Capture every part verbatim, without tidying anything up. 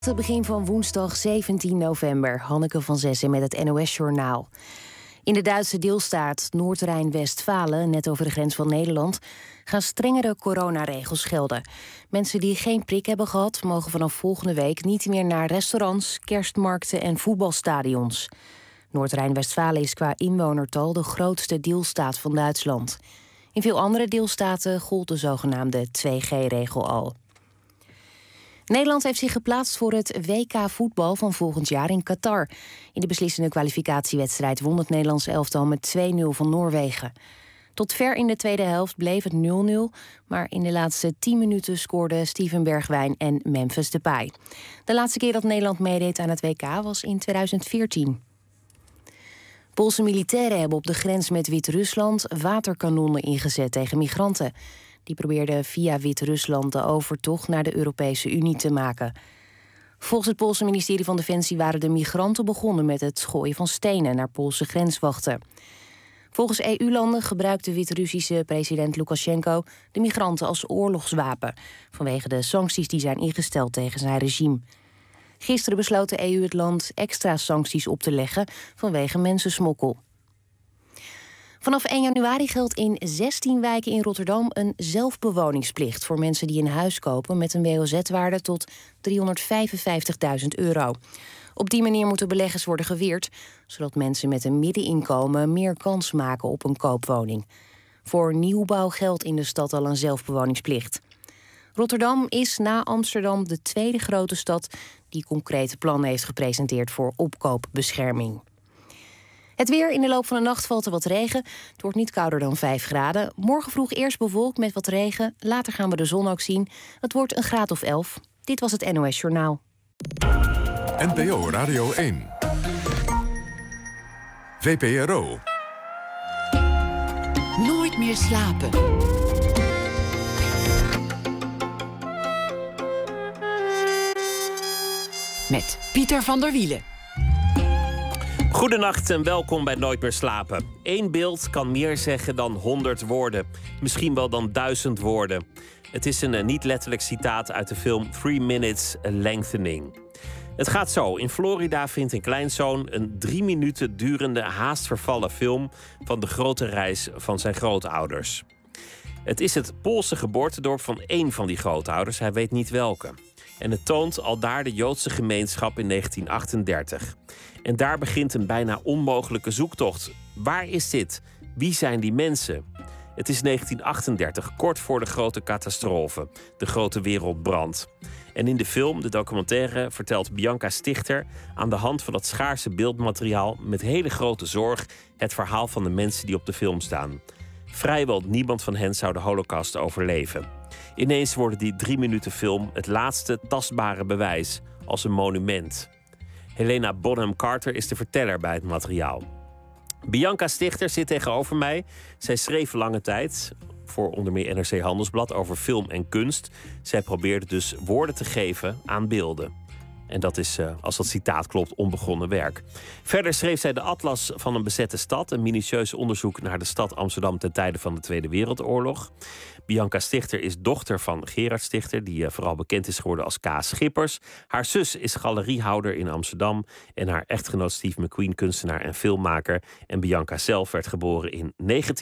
Het begin van woensdag zeventien november. Hanneke van Zessen met het N O S-journaal. In de Duitse deelstaat Noord-Rijn-Westfalen, net over de grens van Nederland, gaan strengere coronaregels gelden. Mensen die geen prik hebben gehad, mogen vanaf volgende week niet meer naar restaurants, kerstmarkten en voetbalstadions. Noord-Rijn-Westfalen is qua inwonertal de grootste deelstaat van Duitsland. In veel andere deelstaten gold de zogenaamde twee G-regel al. Nederland heeft zich geplaatst voor het W K voetbal van volgend jaar in Qatar. In de beslissende kwalificatiewedstrijd won het Nederlands elftal met twee nul van Noorwegen. Tot ver in de tweede helft bleef het nul nul, maar in de laatste tien minuten scoorden Steven Bergwijn en Memphis Depay. De laatste keer dat Nederland meedeed aan het W K was in tweeduizend veertien. Poolse militairen hebben op de grens met Wit-Rusland waterkanonnen ingezet tegen migranten. Die probeerden via Wit-Rusland de overtocht naar de Europese Unie te maken. Volgens het Poolse ministerie van Defensie waren de migranten begonnen met het gooien van stenen naar Poolse grenswachten. Volgens E U-landen gebruikte Wit-Russische president Lukasjenko de migranten als oorlogswapen, vanwege de sancties die zijn ingesteld tegen zijn regime. Gisteren besloot de E U het land extra sancties op te leggen vanwege mensensmokkel. Vanaf één januari geldt in zestien wijken in Rotterdam een zelfbewoningsplicht voor mensen die een huis kopen met een W O Z-waarde tot driehonderdvijfenvijftigduizend euro. Op die manier moeten beleggers worden geweerd, zodat mensen met een middeninkomen meer kans maken op een koopwoning. Voor nieuwbouw geldt in de stad al een zelfbewoningsplicht. Rotterdam is na Amsterdam de tweede grote stad die concrete plannen heeft gepresenteerd voor opkoopbescherming. Het weer, in de loop van de nacht valt er wat regen. Het wordt niet kouder dan vijf graden. Morgen vroeg eerst bewolkt met wat regen. Later gaan we de zon ook zien. Het wordt een graad of elf. Dit was het N O S-journaal. N P O Radio één. V P R O. Nooit meer slapen. Met Pieter van der Wielen. Goedenacht en welkom bij Nooit meer slapen. Eén beeld kan meer zeggen dan honderd woorden. Misschien wel dan duizend woorden. Het is een niet letterlijk citaat uit de film Three Minutes A Lengthening. Het gaat zo. In Florida vindt een kleinzoon een drie minuten durende haast vervallen film van de grote reis van zijn grootouders. Het is het Poolse geboortedorp van één van die grootouders. Hij weet niet welke. En het toont aldaar de Joodse gemeenschap in negentien achtendertig. En daar begint een bijna onmogelijke zoektocht. Waar is dit? Wie zijn die mensen? Het is negentien achtendertig, kort voor de grote catastrofe, de grote wereldbrand. En in de film, de documentaire, vertelt Bianca Stichter aan de hand van dat schaarse beeldmateriaal met hele grote zorg het verhaal van de mensen die op de film staan. Vrijwel niemand van hen zou de Holocaust overleven. Ineens wordt die drie minuten film het laatste tastbare bewijs, als een monument. Helena Bonham Carter is de verteller bij het materiaal. Bianca Stichter zit tegenover mij. Zij schreef lange tijd, voor onder meer N R C Handelsblad, over film en kunst. Zij probeerde dus woorden te geven aan beelden. En dat is, als dat citaat klopt, onbegonnen werk. Verder schreef zij de Atlas van een bezette stad, een minutieus onderzoek naar de stad Amsterdam ten tijde van de Tweede Wereldoorlog. Bianca Stichter is dochter van Gerard Stichter, die vooral bekend is geworden als K. Schippers. Haar zus is galeriehouder in Amsterdam en haar echtgenoot Steve McQueen, kunstenaar en filmmaker. En Bianca zelf werd geboren in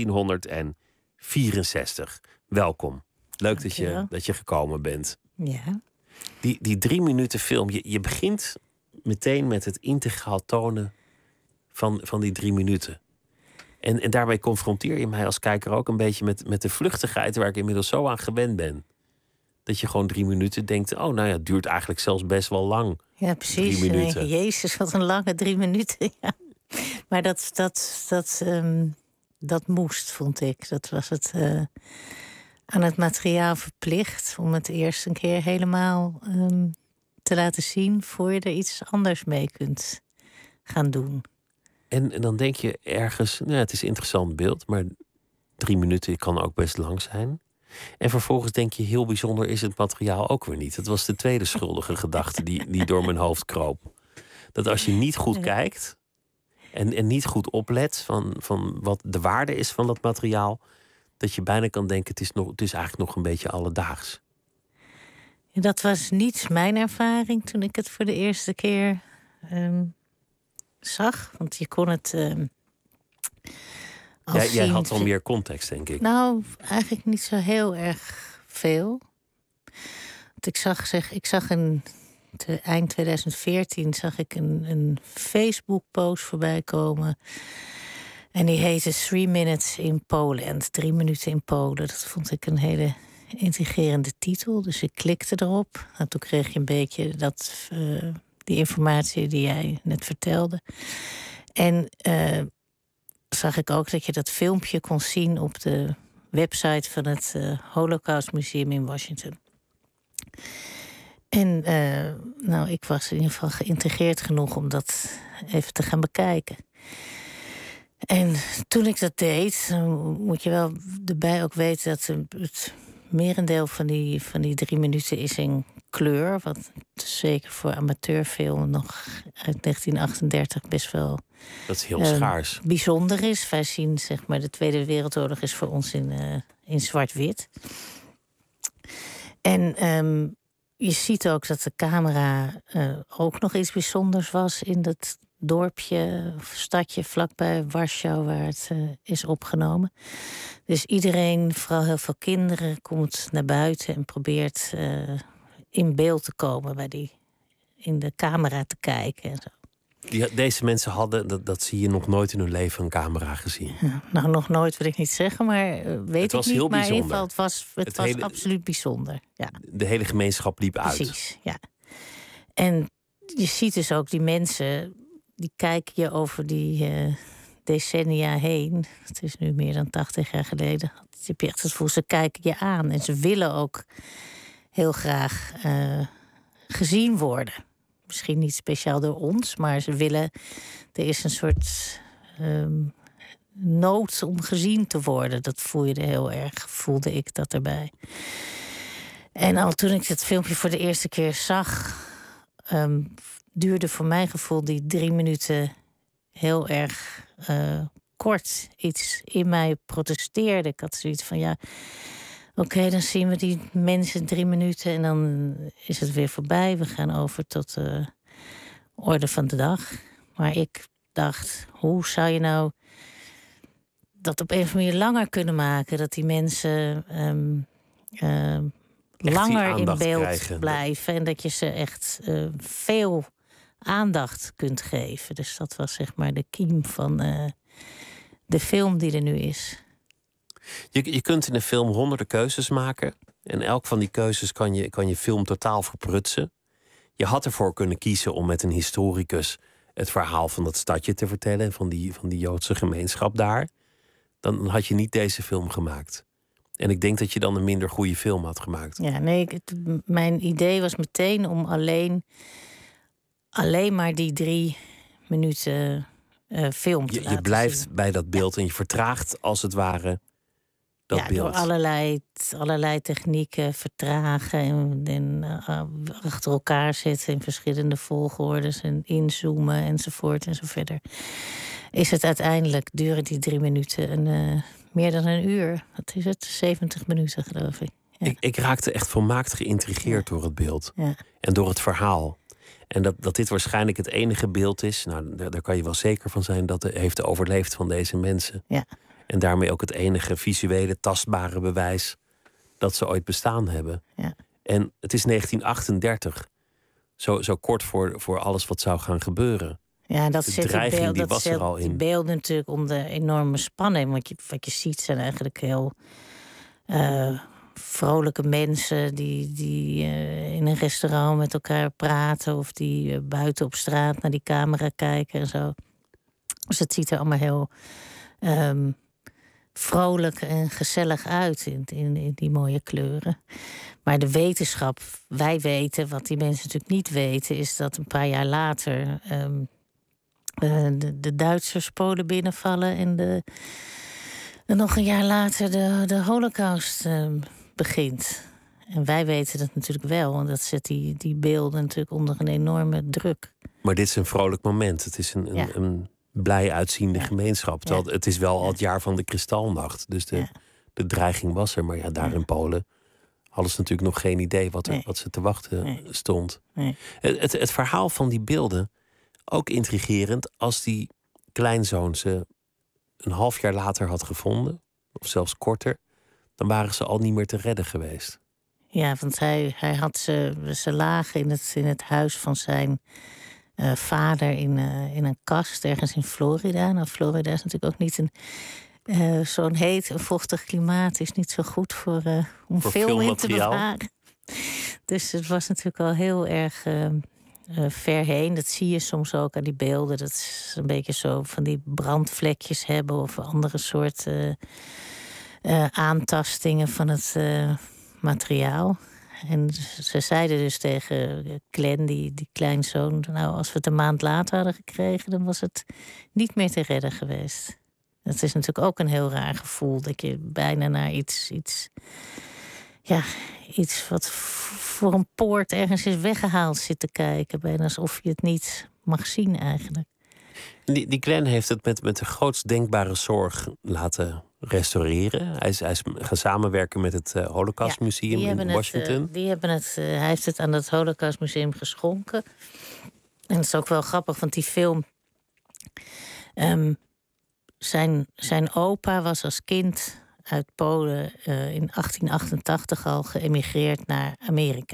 negentienhonderdvierenzestig. Welkom. Leuk dat je, dat je gekomen bent. Ja. Die, die drie minuten film, je, je begint meteen met het integraal tonen van, van die drie minuten. En, en daarbij confronteer je mij als kijker ook een beetje met, met de vluchtigheid waar ik inmiddels zo aan gewend ben. Dat je gewoon drie minuten denkt, oh nou ja, het duurt eigenlijk zelfs best wel lang. Ja, precies. Drie minuten. Jezus, wat een lange drie minuten. Ja. Maar dat, dat, dat, um, dat moest, vond ik. Dat was het uh, aan het materiaal verplicht om het eerst een keer helemaal um, te laten zien voor je er iets anders mee kunt gaan doen. En, en dan denk je ergens, nou, het is een interessant beeld, maar drie minuten kan ook best lang zijn. En vervolgens denk je, heel bijzonder is het materiaal ook weer niet. Dat was de tweede schuldige gedachte die, die door mijn hoofd kroop. Dat als je niet goed kijkt en, en niet goed oplet van, van wat de waarde is van dat materiaal, dat je bijna kan denken, het is, nog, het is eigenlijk nog een beetje alledaags. Dat was niet mijn ervaring toen ik het voor de eerste keer um, zag. Want je kon het... Um, Jij, jij had al meer context, denk ik. Nou, eigenlijk niet zo heel erg veel. Want ik zag, zeg, ik zag een... Te, eind twintig veertien zag ik een, een Facebook-post voorbij komen. En die heette Three Minutes in Poland. Drie minuten in Polen. Dat vond ik een hele intrigerende titel. Dus ik klikte erop. En toen kreeg je een beetje dat, uh, die informatie die jij net vertelde. En uh, zag ik ook dat je dat filmpje kon zien op de website van het uh, Holocaust Museum in Washington. En uh, nou, ik was in ieder geval geïntegreerd genoeg om dat even te gaan bekijken. En toen ik dat deed, dan moet je wel erbij ook weten dat het merendeel van die, van die drie minuten is in kleur. Wat zeker voor amateurfilm nog uit negentien achtendertig best wel... Dat is heel uh, schaars. Bijzonder is. Wij zien, zeg maar, de Tweede Wereldoorlog is voor ons in, uh, in zwart-wit. En um, je ziet ook dat de camera uh, ook nog iets bijzonders was in dat dorpje of stadje vlakbij Warschau waar het uh, is opgenomen. Dus iedereen, vooral heel veel kinderen, komt naar buiten en probeert uh, in beeld te komen bij die in de camera te kijken en zo. Die, deze mensen hadden, dat, dat zie je nog nooit in hun leven, een camera gezien. Ja, nou, nog nooit wil ik niet zeggen, maar uh, weet het was ik niet. Heel maar in bijzonder. ieder geval, het was, het het was hele, absoluut bijzonder. Ja. De hele gemeenschap liep uit. Precies, ja. En je ziet dus ook die mensen, die kijken je over die uh, decennia heen. Het is nu meer dan tachtig jaar geleden. Je hebt echt het gevoel, ze kijken je aan. En ze willen ook heel graag uh, gezien worden. Misschien niet speciaal door ons, maar ze willen... Er is een soort um, nood om gezien te worden. Dat voel je er heel erg, voelde ik dat erbij. En al toen ik het filmpje voor de eerste keer zag... Um, duurde voor mijn gevoel die drie minuten heel erg uh, kort. Iets in mij protesteerde. Ik had zoiets van, ja... Oké, okay, dan zien we die mensen drie minuten en dan is het weer voorbij. We gaan over tot de orde van de dag. Maar ik dacht, hoe zou je nou dat op een of andere manier langer kunnen maken? Dat die mensen um, uh, langer in beeld krijgen. Blijven. En dat je ze echt uh, veel aandacht kunt geven. Dus dat was zeg maar de kiem van uh, de film die er nu is. Je, je kunt in een film honderden keuzes maken. En elk van die keuzes kan je, kan je film totaal verprutsen. Je had ervoor kunnen kiezen om met een historicus het verhaal van dat stadje te vertellen. Van die, van die Joodse gemeenschap daar. Dan had je niet deze film gemaakt. En ik denk dat je dan een minder goede film had gemaakt. Ja, nee, het, mijn idee was meteen om alleen, alleen maar die drie minuten uh, film te je, laten Je blijft zien. bij dat beeld en je vertraagt als het ware dat ja, beeld. Door allerlei, allerlei technieken vertragen en, en uh, achter elkaar zitten in verschillende volgordes en inzoomen enzovoort en zo verder. Is het uiteindelijk, duren die drie minuten een, uh, meer dan een uur. Wat is het? zeventig minuten, geloof ik. Ja. Ik, ik raakte echt volmaakt geïntrigeerd ja. door het beeld. Ja. En door het verhaal. En dat, dat dit waarschijnlijk het enige beeld is, nou, daar, daar kan je wel zeker van zijn, dat het heeft overleefd van deze mensen. Ja. En daarmee ook het enige visuele, tastbare bewijs dat ze ooit bestaan hebben. Ja. En het is negentien achtendertig. Zo, zo kort voor, voor alles wat zou gaan gebeuren. Ja, dat de zit dreiging die beeld, die dat was zet er al die in. beelden natuurlijk onder enorme spanning. Want je, wat je ziet zijn eigenlijk heel uh, vrolijke mensen die, die uh, in een restaurant met elkaar praten of die uh, buiten op straat naar die camera kijken en zo. Dus het ziet er allemaal heel um, vrolijk en gezellig uit in, in, in die mooie kleuren. Maar de wetenschap, wij weten, wat die mensen natuurlijk niet weten, is dat een paar jaar later um, uh, de, de Duitsers Polen binnenvallen en, de, en nog een jaar later de, de Holocaust um, begint. En wij weten dat natuurlijk wel, want dat zet die, die beelden natuurlijk onder een enorme druk. Maar dit is een vrolijk moment. Het is een, een, ja. een blij uitziende ja. gemeenschap. Terwijl ja. het is wel al het jaar van de kristalnacht. Dus de, ja. de dreiging was er. Maar ja, daar ja. in Polen hadden ze natuurlijk nog geen idee wat, er, Nee. wat ze te wachten Nee. stond. Nee. Het, het, het verhaal van die beelden, ook intrigerend, als die kleinzoon ze een half jaar later had gevonden, of zelfs korter, dan waren ze al niet meer te redden geweest. Ja, want hij, hij had ze, ze lagen in het, in het huis van zijn uh, vader in, uh, in een kast ergens in Florida. Nou, Florida is natuurlijk ook niet een uh, zo'n heet en vochtig klimaat. Is niet zo goed voor, uh, om voor film in te filmmateriaal. bewaren. Dus het was natuurlijk al heel erg uh, uh, ver heen. Dat zie je soms ook aan die beelden. Dat is een beetje zo van die brandvlekjes hebben of andere soort uh, uh, aantastingen van het uh, materiaal. En ze zeiden dus tegen Glenn, die, die kleinzoon, nou, als we het een maand later hadden gekregen, dan was het niet meer te redden geweest. Dat is natuurlijk ook een heel raar gevoel, dat je bijna naar iets, iets, ja, iets wat voor een poort ergens is weggehaald zit te kijken. Bijna alsof je het niet mag zien eigenlijk. Die, die Glenn heeft het met, met de grootst denkbare zorg laten restaureren. Hij is, hij is gaan samenwerken met het uh, Holocaustmuseum ja, in Washington. Het, uh, die hebben het, uh, hij heeft het aan het Holocaustmuseum geschonken. En het is ook wel grappig, want die film... Um, zijn, zijn opa was als kind uit Polen uh, in achttien achtentachtig al geëmigreerd naar Amerika.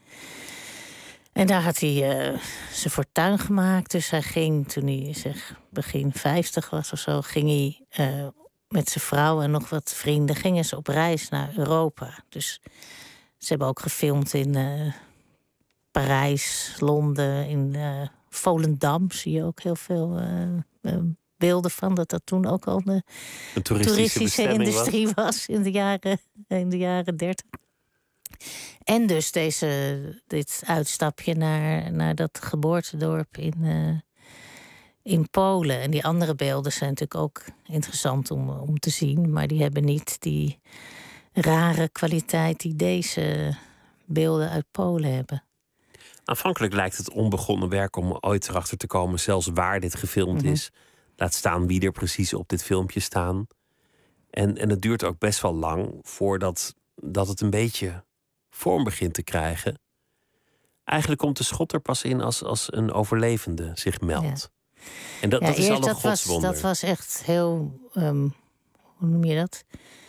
En daar had hij uh, zijn fortuin gemaakt. Dus hij ging, toen hij zeg, begin vijftig was of zo, ging hij uh, met zijn vrouw en nog wat vrienden, gingen ze op reis naar Europa. Dus ze hebben ook gefilmd in uh, Parijs, Londen, in uh, Volendam zie je ook heel veel uh, uh, beelden van, dat dat toen ook al de een toeristische, toeristische industrie was. was in de jaren, in de jaren dertig. En dus deze, dit uitstapje naar, naar dat geboortedorp in, uh, in Polen. En die andere beelden zijn natuurlijk ook interessant om, om te zien. Maar die hebben niet die rare kwaliteit die deze beelden uit Polen hebben. Aanvankelijk lijkt het onbegonnen werk om ooit erachter te komen, zelfs waar dit gefilmd mm-hmm. is. Laat staan wie er precies op dit filmpje staan. En, en het duurt ook best wel lang voordat dat het een beetje vorm begint te krijgen. Eigenlijk komt de schot er pas in als, als een overlevende zich meldt. Ja. En dat, ja, dat is al een dat godswonder. Was, dat was echt heel... Um, hoe noem je dat?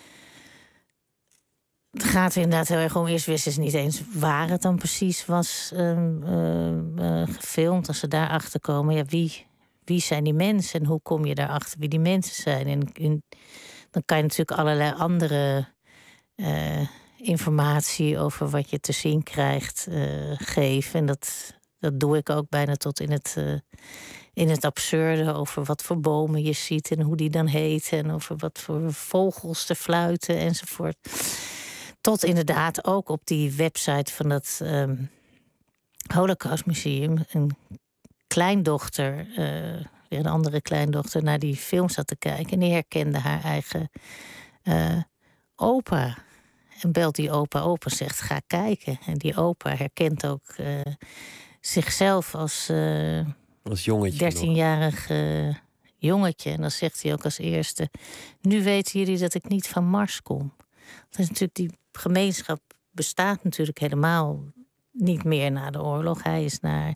Het gaat inderdaad heel erg om... Eerst wisten ze niet eens waar het dan precies was um, uh, uh, gefilmd. Als ze daarachter komen, ja, wie, wie zijn die mensen? En hoe kom je daarachter wie die mensen zijn? En, en dan kan je natuurlijk allerlei andere... Uh, informatie over wat je te zien krijgt uh, geven. En dat, dat doe ik ook bijna tot in het, uh, in het absurde... over wat voor bomen je ziet en hoe die dan heten... en over wat voor vogels er fluiten enzovoort. Tot inderdaad ook op die website van het um, Holocaustmuseum... een kleindochter, uh, weer een andere kleindochter... naar die film zat te kijken en die herkende haar eigen uh, opa... En belt die opa op en zegt, ga kijken. En die opa herkent ook uh, zichzelf als, uh, als jongetje dertienjarig uh, jongetje. En dan zegt hij ook als eerste... nu weten jullie dat ik niet van Mars kom. Dat is natuurlijk, die gemeenschap bestaat natuurlijk helemaal niet meer na de oorlog. Hij is naar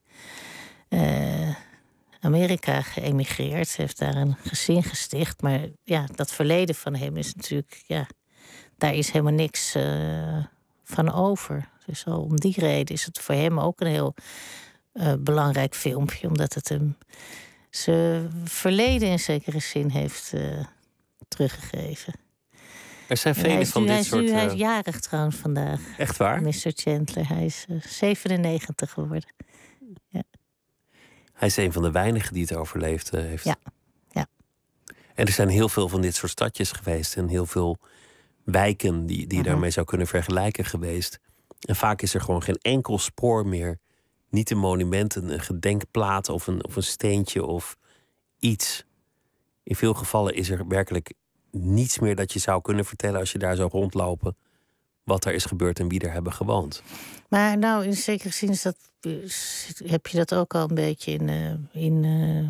uh, Amerika geëmigreerd. Heeft daar een gezin gesticht. Maar ja, dat verleden van hem is natuurlijk... ja. Daar is helemaal niks uh, van over. Dus al om die reden is het voor hem ook een heel uh, belangrijk filmpje. Omdat het hem zijn verleden in zekere zin heeft uh, teruggegeven. Er zijn vele van nu, dit hij soort... Nu, uh... hij is jarig trouwens vandaag. Echt waar? mister Chandler. Hij is uh, zevenennegentig geworden. Ja. Hij is een van de weinigen die het overleefd uh, heeft. Ja. ja. En er zijn heel veel van dit soort stadjes geweest. En heel veel... wijken die, die je daarmee zou kunnen vergelijken geweest. En vaak is er gewoon geen enkel spoor meer. Niet een monument, een, een gedenkplaat of een, of een steentje of iets. In veel gevallen is er werkelijk niets meer dat je zou kunnen vertellen... als je daar zou rondlopen wat er is gebeurd en wie er hebben gewoond. Maar nou, in zekere zin is dat, heb je dat ook al een beetje in, uh, in uh,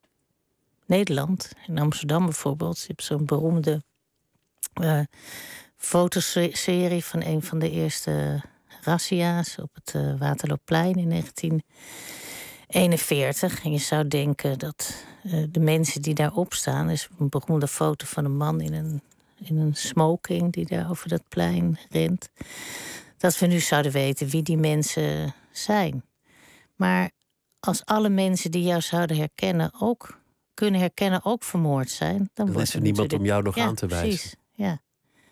Nederland. In Amsterdam bijvoorbeeld. Je hebt zo'n beroemde... Uh, fotoserie van een van de eerste razzia's op het uh, Waterloopplein in negentien eenenveertig. En je zou denken dat uh, de mensen die daarop staan... er is een beroemde foto van een man in een, in een smoking... die daar over dat plein rent... dat we nu zouden weten wie die mensen zijn. Maar als alle mensen die jou zouden herkennen... ook kunnen herkennen, ook vermoord zijn... dan, dan wordt is er niemand natuurlijk... om jou nog ja, aan te wijzen. Precies, ja.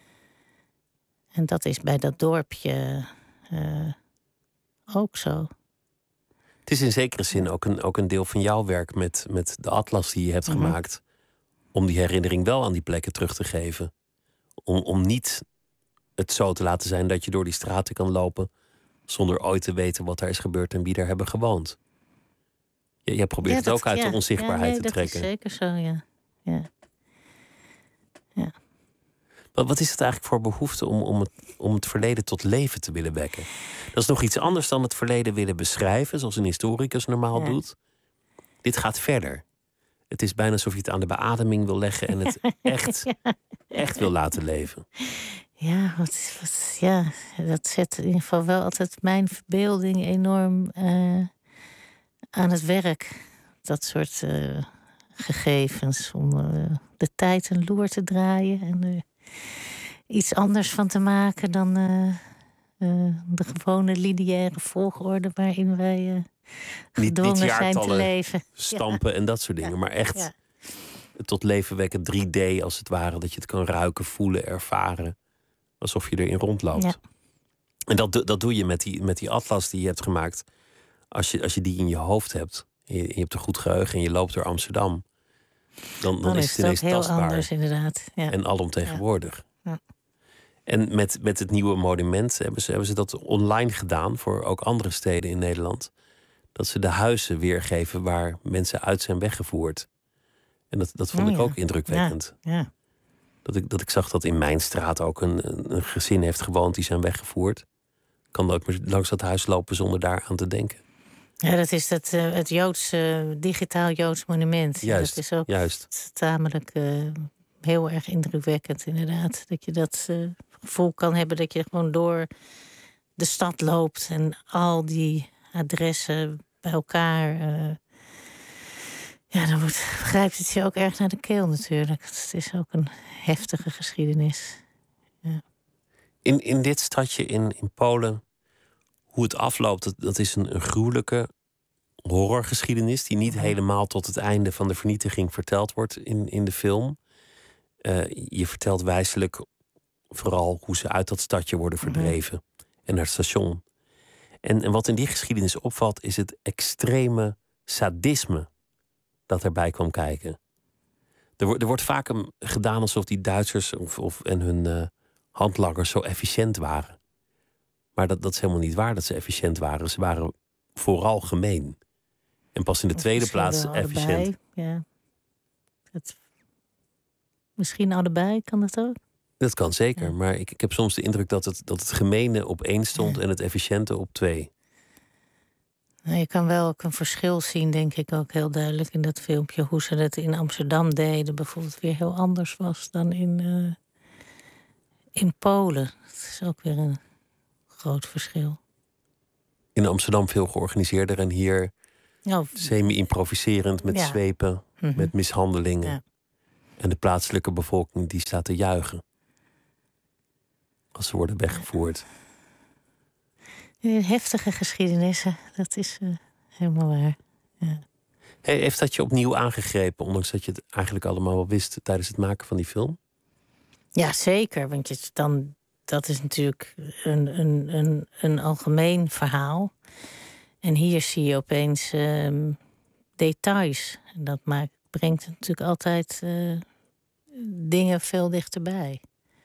En dat is bij dat dorpje uh, ook zo. Het is in zekere zin ook een, ook een deel van jouw werk met, met de atlas die je hebt Mm-hmm. gemaakt. Om die herinnering wel aan die plekken terug te geven. Om, om niet het zo te laten zijn dat je door die straten kan lopen... zonder ooit te weten wat daar is gebeurd en wie daar hebben gewoond. Je, jij probeert ja, het dat, ook uit ja, de onzichtbaarheid ja, nee, te trekken. Dat is zeker zo, ja. ja. ja. Wat, wat is het eigenlijk voor behoefte om, om, het, om het verleden tot leven te willen wekken? Dat is nog iets anders dan het verleden willen beschrijven... zoals een historicus normaal ja. doet. Dit gaat verder. Het is bijna alsof je het aan de beademing wil leggen... en het echt, ja. echt wil laten leven. Ja, wat, wat, ja, dat zet in ieder geval wel altijd mijn verbeelding enorm uh, aan het werk. Dat soort uh, gegevens om uh, de tijd een loer te draaien... en er iets anders van te maken dan uh, uh, de gewone lineaire volgorde... waarin wij uh, gedwongen niet zijn te leven. Stampen ja. en dat soort dingen, ja. maar echt... Ja. tot leven wekken, drie D als het ware. Dat je het kan ruiken, voelen, ervaren. Alsof je erin rondloopt. Ja. En dat, dat doe je met die, met die atlas die je hebt gemaakt. Als je, als je die in je hoofd hebt. En je, je hebt een goed geheugen en je loopt door Amsterdam. Dan, dan, Dan is is het het ineens ook heel tastbaar. anders, inderdaad. Ja. En alomtegenwoordig. Ja. Ja. En met, met het nieuwe monument hebben ze, hebben ze dat online gedaan... voor ook andere steden in Nederland. Dat ze de huizen weergeven waar mensen uit zijn weggevoerd. En dat, dat vond Oh, ik ja. ook indrukwekkend. Ja. Ja. Dat ik, dat ik zag dat in mijn straat ook een, een, een gezin heeft gewoond... die zijn weggevoerd. Ik kan ook maar langs dat huis lopen zonder daar aan te denken. Ja, dat is dat, uh, het Joods, uh, digitaal Joods monument. Juist, dat is ook juist. tamelijk uh, heel erg indrukwekkend, inderdaad. Dat je dat uh, gevoel kan hebben dat je gewoon door de stad loopt... en al die adressen bij elkaar... Uh, ja, dan wordt, grijpt het je ook erg naar de keel natuurlijk. Het is ook een heftige geschiedenis. Ja. In, in dit stadje in, in Polen, hoe het afloopt... dat, dat is een, een gruwelijke horrorgeschiedenis... die niet helemaal tot het einde van de vernietiging verteld wordt in, in de film. Uh, je vertelt wijselijk vooral hoe ze uit dat stadje worden verdreven... Mm-hmm. en naar het station. En, en wat in die geschiedenis opvalt... is het extreme sadisme dat erbij kwam kijken. Er, wordt, er wordt vaak um, gedaan alsof die Duitsers of, of, en hun uh, handlangers zo efficiënt waren. Maar dat, dat is helemaal niet waar dat ze efficiënt waren. Ze waren vooral gemeen. En pas in de of tweede plaats efficiënt. Allebei, ja. Het, misschien allebei, kan dat ook? Dat kan zeker, ja. maar ik, ik heb soms de indruk dat het, dat het gemene op één stond... Ja. en het efficiënte op twee. Nou, je kan wel ook een verschil zien, denk ik ook heel duidelijk in dat filmpje. Hoe ze dat in Amsterdam deden bijvoorbeeld weer heel anders was dan in, uh, in Polen. Dat is ook weer een groot verschil. In Amsterdam veel georganiseerder en hier oh. semi-improviserend met ja. zwepen, mm-hmm. met mishandelingen. Ja. En de plaatselijke bevolking die staat te juichen als ze worden weggevoerd. Heftige geschiedenissen, dat is uh, helemaal waar. Ja. Hey, heeft dat je opnieuw aangegrepen, ondanks dat je het eigenlijk allemaal wel wist tijdens het maken van die film? Ja, zeker. Want je dan, dat is natuurlijk een, een, een, een algemeen verhaal. En hier zie je opeens uh, details. En dat maakt, brengt natuurlijk altijd uh, dingen veel dichterbij.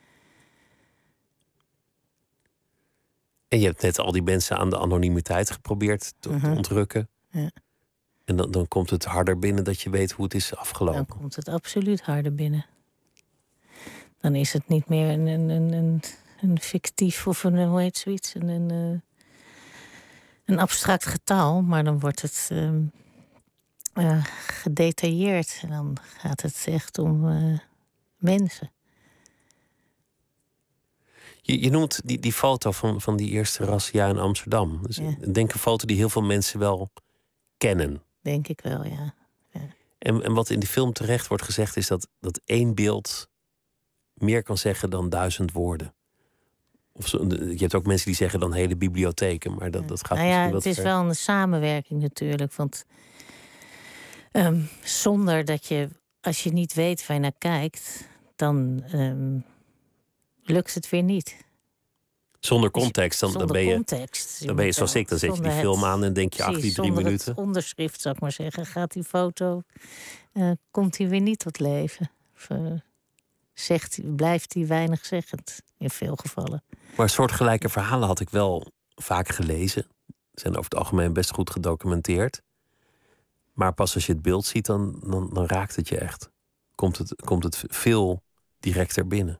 En je hebt net al die mensen aan de anonimiteit geprobeerd te, uh-huh. te ontrukken. Ja. En dan, dan komt het harder binnen dat je weet hoe het is afgelopen. Dan komt het absoluut harder binnen. Dan is het niet meer een, een, een, een, een fictief of een, hoe heet zoiets, een, een, een abstract getal. Maar dan wordt het um, uh, gedetailleerd. En dan gaat het echt om uh, mensen. Je, je noemt die, die foto van, van die eerste razzia in Amsterdam. Dus Ja. ik denk een foto die heel veel mensen wel kennen. Denk ik wel, ja. ja. En, en wat in die film terecht wordt gezegd is dat, dat één beeld meer kan zeggen dan duizend woorden. Of zo, je hebt ook mensen die zeggen dan hele bibliotheken, maar dat, dat gaat nou ja, misschien wat het is ver. wel een samenwerking natuurlijk. Want um, zonder dat je, als je niet weet waar je naar kijkt, dan um, lukt het weer niet. Zonder context, dan, zonder dan ben je, context. Je dan ben je moet zoals wel- ik. Dan zet je die zonder film het- aan en denk je, ach, die precies, drie zonder minuten. het onderschrift, zou ik maar zeggen, gaat die foto, uh, komt die weer niet tot leven. Of, uh, zegt, blijft die weinig zeggend in veel gevallen. Maar soortgelijke verhalen had ik wel vaak gelezen. Zijn over het algemeen best goed gedocumenteerd. Maar pas als je het beeld ziet, dan, dan, dan raakt het je echt. Komt het, komt het veel directer binnen.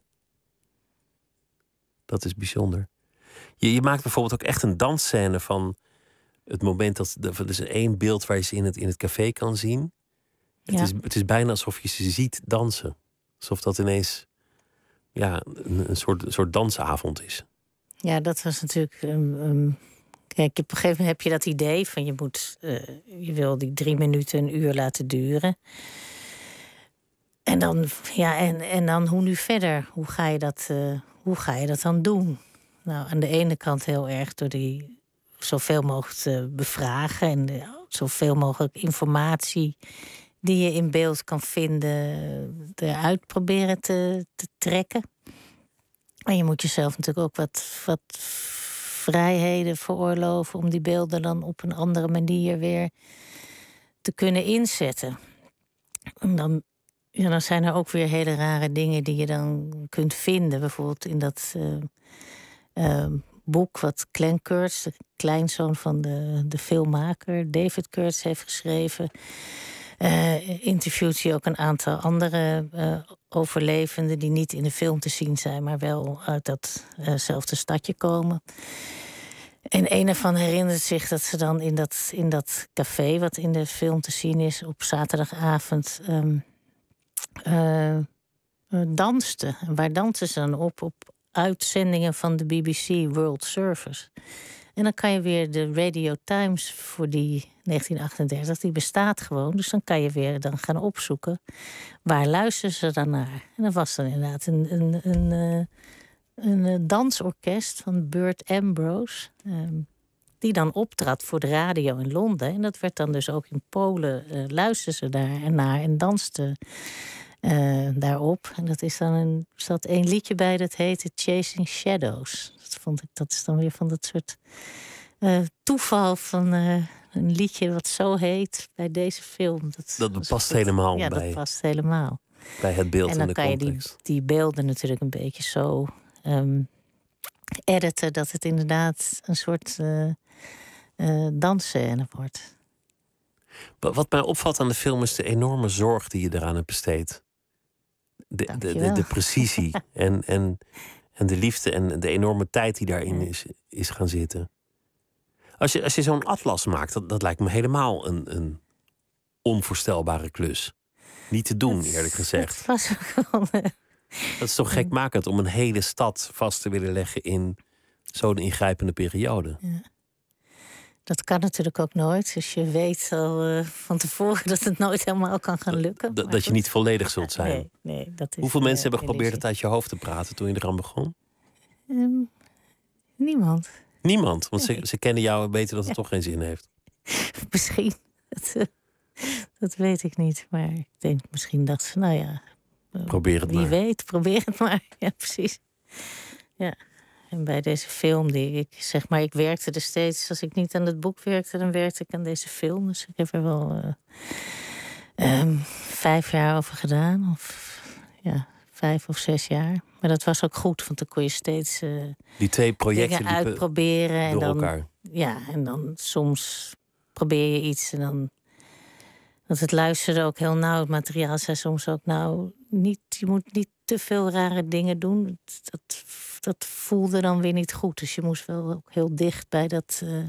Dat is bijzonder. Je, je maakt bijvoorbeeld ook echt een dansscène van het moment dat... Er is één beeld waar je ze in het, in het café kan zien. Het, Ja. is, het is bijna alsof je ze ziet dansen. Alsof dat ineens ja, een, een, soort, een soort dansavond is. Ja, dat was natuurlijk. Um, um, kijk, op een gegeven moment heb je dat idee van je moet, uh, je wil die drie minuten, een uur laten duren. En dan, ja, en, en dan hoe nu verder? Hoe ga je dat, uh, hoe ga je dat dan doen? Nou, aan de ene kant heel erg door die zoveel mogelijk te bevragen en de, zoveel mogelijk informatie die je in beeld kan vinden, eruit proberen te, te trekken. En je moet jezelf natuurlijk ook wat, wat vrijheden veroorloven om die beelden dan op een andere manier weer te kunnen inzetten. En dan, ja, dan zijn er ook weer hele rare dingen die je dan kunt vinden. Bijvoorbeeld in dat uh, uh, boek wat Glenn Kurtz, de kleinzoon van de, de filmmaker David Kurtz, heeft geschreven. Uh, interviewt hij ook een aantal andere uh, overlevenden die niet in de film te zien zijn, maar wel uit datzelfde uh, stadje komen. En een ervan herinnert zich dat ze dan in dat, in dat café, wat in de film te zien is, op zaterdagavond um, uh, uh, dansten. En waar dansen ze dan op? Op uitzendingen van de B B C World Service. En dan kan je weer de Radio Times voor die negentien achtendertig, die bestaat gewoon. Dus dan kan je weer dan gaan opzoeken, waar luisteren ze dan naar? En dat was dan inderdaad een, een, een, een, een dansorkest van Burt Ambrose, um, die dan optrad voor de radio in Londen. En dat werd dan dus ook in Polen, uh, luisterden ze daar en naar en dansten uh, daarop. En dat is dan een, er zat één liedje bij, dat heette Chasing Shadows. Dat vond ik, dat is dan weer van dat soort uh, toeval van uh, een liedje wat zo heet bij deze film. Dat, Dat past helemaal ja, bij, dat past helemaal. bij het beeld en en, dan de kan context. je die, die beelden natuurlijk een beetje zo um, editen dat het inderdaad een soort uh, uh, dansscène wordt. Wat mij opvalt aan de film is de enorme zorg die je eraan hebt besteed. De, de, de, de precisie en, en, en de liefde en de enorme tijd die daarin is, is gaan zitten. Als je, als je zo'n atlas maakt, dat, dat lijkt me helemaal een, een onvoorstelbare klus. Niet te doen, dat, eerlijk gezegd. Dat was ook gewoon, uh, dat is toch gekmakend om een hele stad vast te willen leggen in zo'n ingrijpende periode. Ja. Dat kan natuurlijk ook nooit. Dus je weet al uh, van tevoren dat het nooit helemaal kan gaan lukken. Dat, dat je niet volledig zult zijn. Nee, nee, dat is Hoeveel uh, mensen hebben geprobeerd illusie. het uit je hoofd te praten toen je eraan begon? Um, niemand. Niemand, want nee. ze, ze kennen jou en weten dat het ja. toch geen zin heeft. Misschien. Dat, uh, dat weet ik niet. Maar ik denk misschien dat ze, nou ja... Uh, probeer het wie maar. Wie weet, probeer het maar. Ja, precies. Ja. En bij deze film, die ik zeg maar, ik werkte er steeds, als ik niet aan het boek werkte, dan werkte ik aan deze film. Dus ik heb er wel uh, um, vijf jaar over gedaan. Of ja, vijf of zes jaar. Maar dat was ook goed, want dan kon je steeds uh, die twee projecten dingen uitproberen. En door dan, elkaar. Ja, en dan soms probeer je iets en dan... Want het luisterde ook heel nauw. Het materiaal zei soms ook, nou, niet, je moet niet te veel rare dingen doen. Dat, dat voelde dan weer niet goed. Dus je moest wel ook heel dicht bij dat, uh,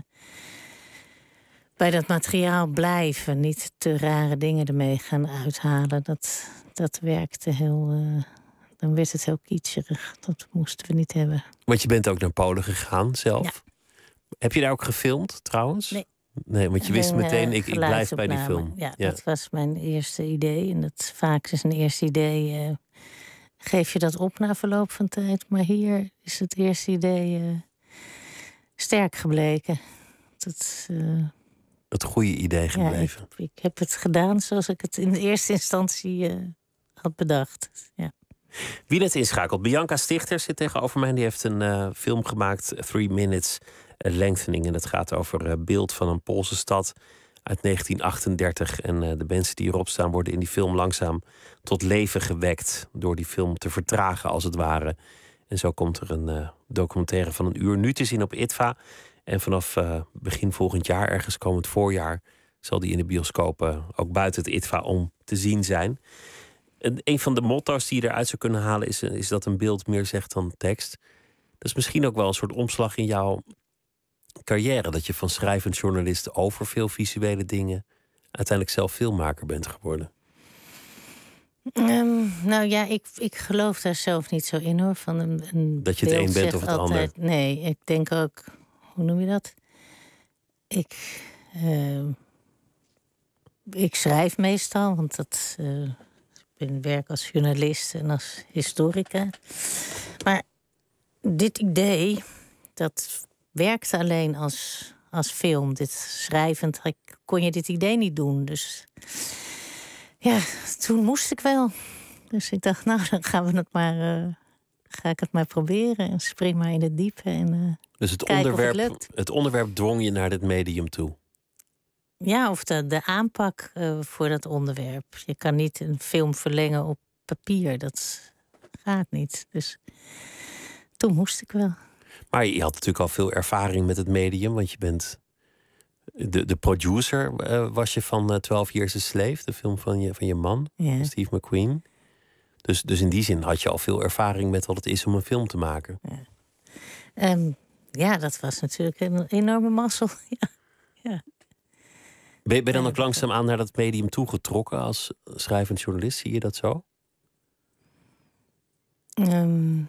bij dat materiaal blijven. Niet te rare dingen ermee gaan uithalen. Dat, dat werkte heel... Uh, dan werd het heel kitscherig. Dat moesten we niet hebben. Want je bent ook naar Polen gegaan zelf. Ja. Heb je daar ook gefilmd trouwens? Nee. Nee, want je wist Alleen, meteen, uh, ik, ik blijf bij die film. Ja, ja, dat was mijn eerste idee. En dat vaak is een eerste idee... Uh, geef je dat op na verloop van tijd. Maar hier is het eerste idee uh, sterk gebleken. Dat, uh, het goede idee gebleven. Ja, ik, ik heb het gedaan zoals ik het in de eerste instantie uh, had bedacht. Ja. Wie net inschakelt. Bianca Stichter zit tegenover mij. Die heeft een uh, film gemaakt, Three Minutes Lengthening. En dat gaat over uh, beeld van een Poolse stad uit negentien achtendertig. En uh, de mensen die erop staan worden in die film langzaam tot leven gewekt. Door die film te vertragen als het ware. En zo komt er een uh, documentaire van een uur nu te zien op I T V A. En vanaf uh, begin volgend jaar, ergens komend voorjaar, zal die in de bioscopen ook buiten het I T V A om te zien zijn. En een van de motto's die je eruit zou kunnen halen is, is dat een beeld meer zegt dan tekst. Dat is misschien ook wel een soort omslag in jouw carrière. Dat je van schrijvend journalist over veel visuele dingen uiteindelijk zelf filmmaker bent geworden. Um, nou ja, ik, ik geloof daar zelf niet zo in hoor. Van een, een dat je het een bent of het altijd, ander. Nee, ik denk ook, hoe noem je dat? Ik, uh, ik schrijf meestal, want dat, uh, ik ben werk als journalist en als historica. Maar dit idee, dat werkte alleen als, als film. Dit schrijvend kon je dit idee niet doen. Dus ja, toen moest ik wel. Dus ik dacht, nou, dan gaan we het maar, uh, ga ik het maar proberen. En spring maar in het diepe. En, uh, dus het kijken onderwerp, of het lukt. het onderwerp dwong je naar dit medium toe? Ja, of de, de aanpak uh, voor dat onderwerp. Je kan niet een film verlengen op papier. Dat gaat niet. Dus toen moest ik wel. Maar je had natuurlijk al veel ervaring met het medium. Want je bent de, de producer uh, was je van uh, twaalf Years a Slave. De film van je, van je man, Ja. Steve McQueen. Dus, dus in die zin had je al veel ervaring met wat het is om een film te maken. Ja, um, ja dat was natuurlijk een enorme mazzel. Ja. Ja. Ben je, ben je dan ook langzaamaan naar dat medium toegetrokken als schrijvend journalist? Zie je dat zo? Um,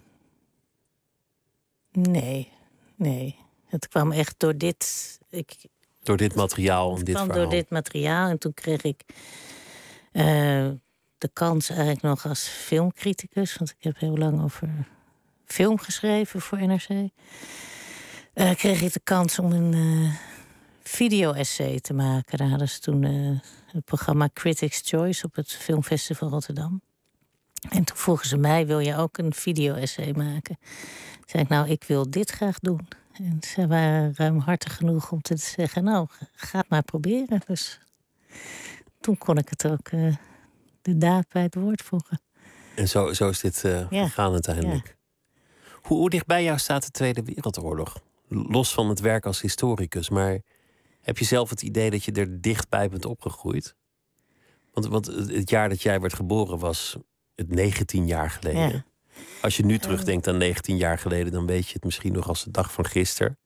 nee, nee. Het kwam echt door dit. Ik, door dit materiaal en het dit kwam verhaal? Door dit materiaal. En toen kreeg ik uh, de kans eigenlijk nog als filmcriticus. Want ik heb heel lang over film geschreven voor N R C. Uh, kreeg ik de kans om een uh, video-essay te maken. Daar hadden ze toen uh, het programma Critics' Choice op het Filmfestival Rotterdam. En toen vroegen ze mij, wil je ook een video-essay maken? Toen zei ik, nou, ik wil dit graag doen. En ze waren ruimhartig genoeg om te zeggen, nou, ga het maar proberen. Dus toen kon ik het ook uh, de daad bij het woord voegen. En zo, zo is dit uh, ja. gegaan uiteindelijk. Ja. Hoe, hoe dicht bij jou staat de Tweede Wereldoorlog? Los van het werk als historicus, maar heb je zelf het idee dat je er dichtbij bent opgegroeid? Want, want het jaar dat jij werd geboren was het negentien jaar geleden. Ja. Als je nu terugdenkt aan negentien jaar geleden, dan weet je het misschien nog als de dag van gisteren.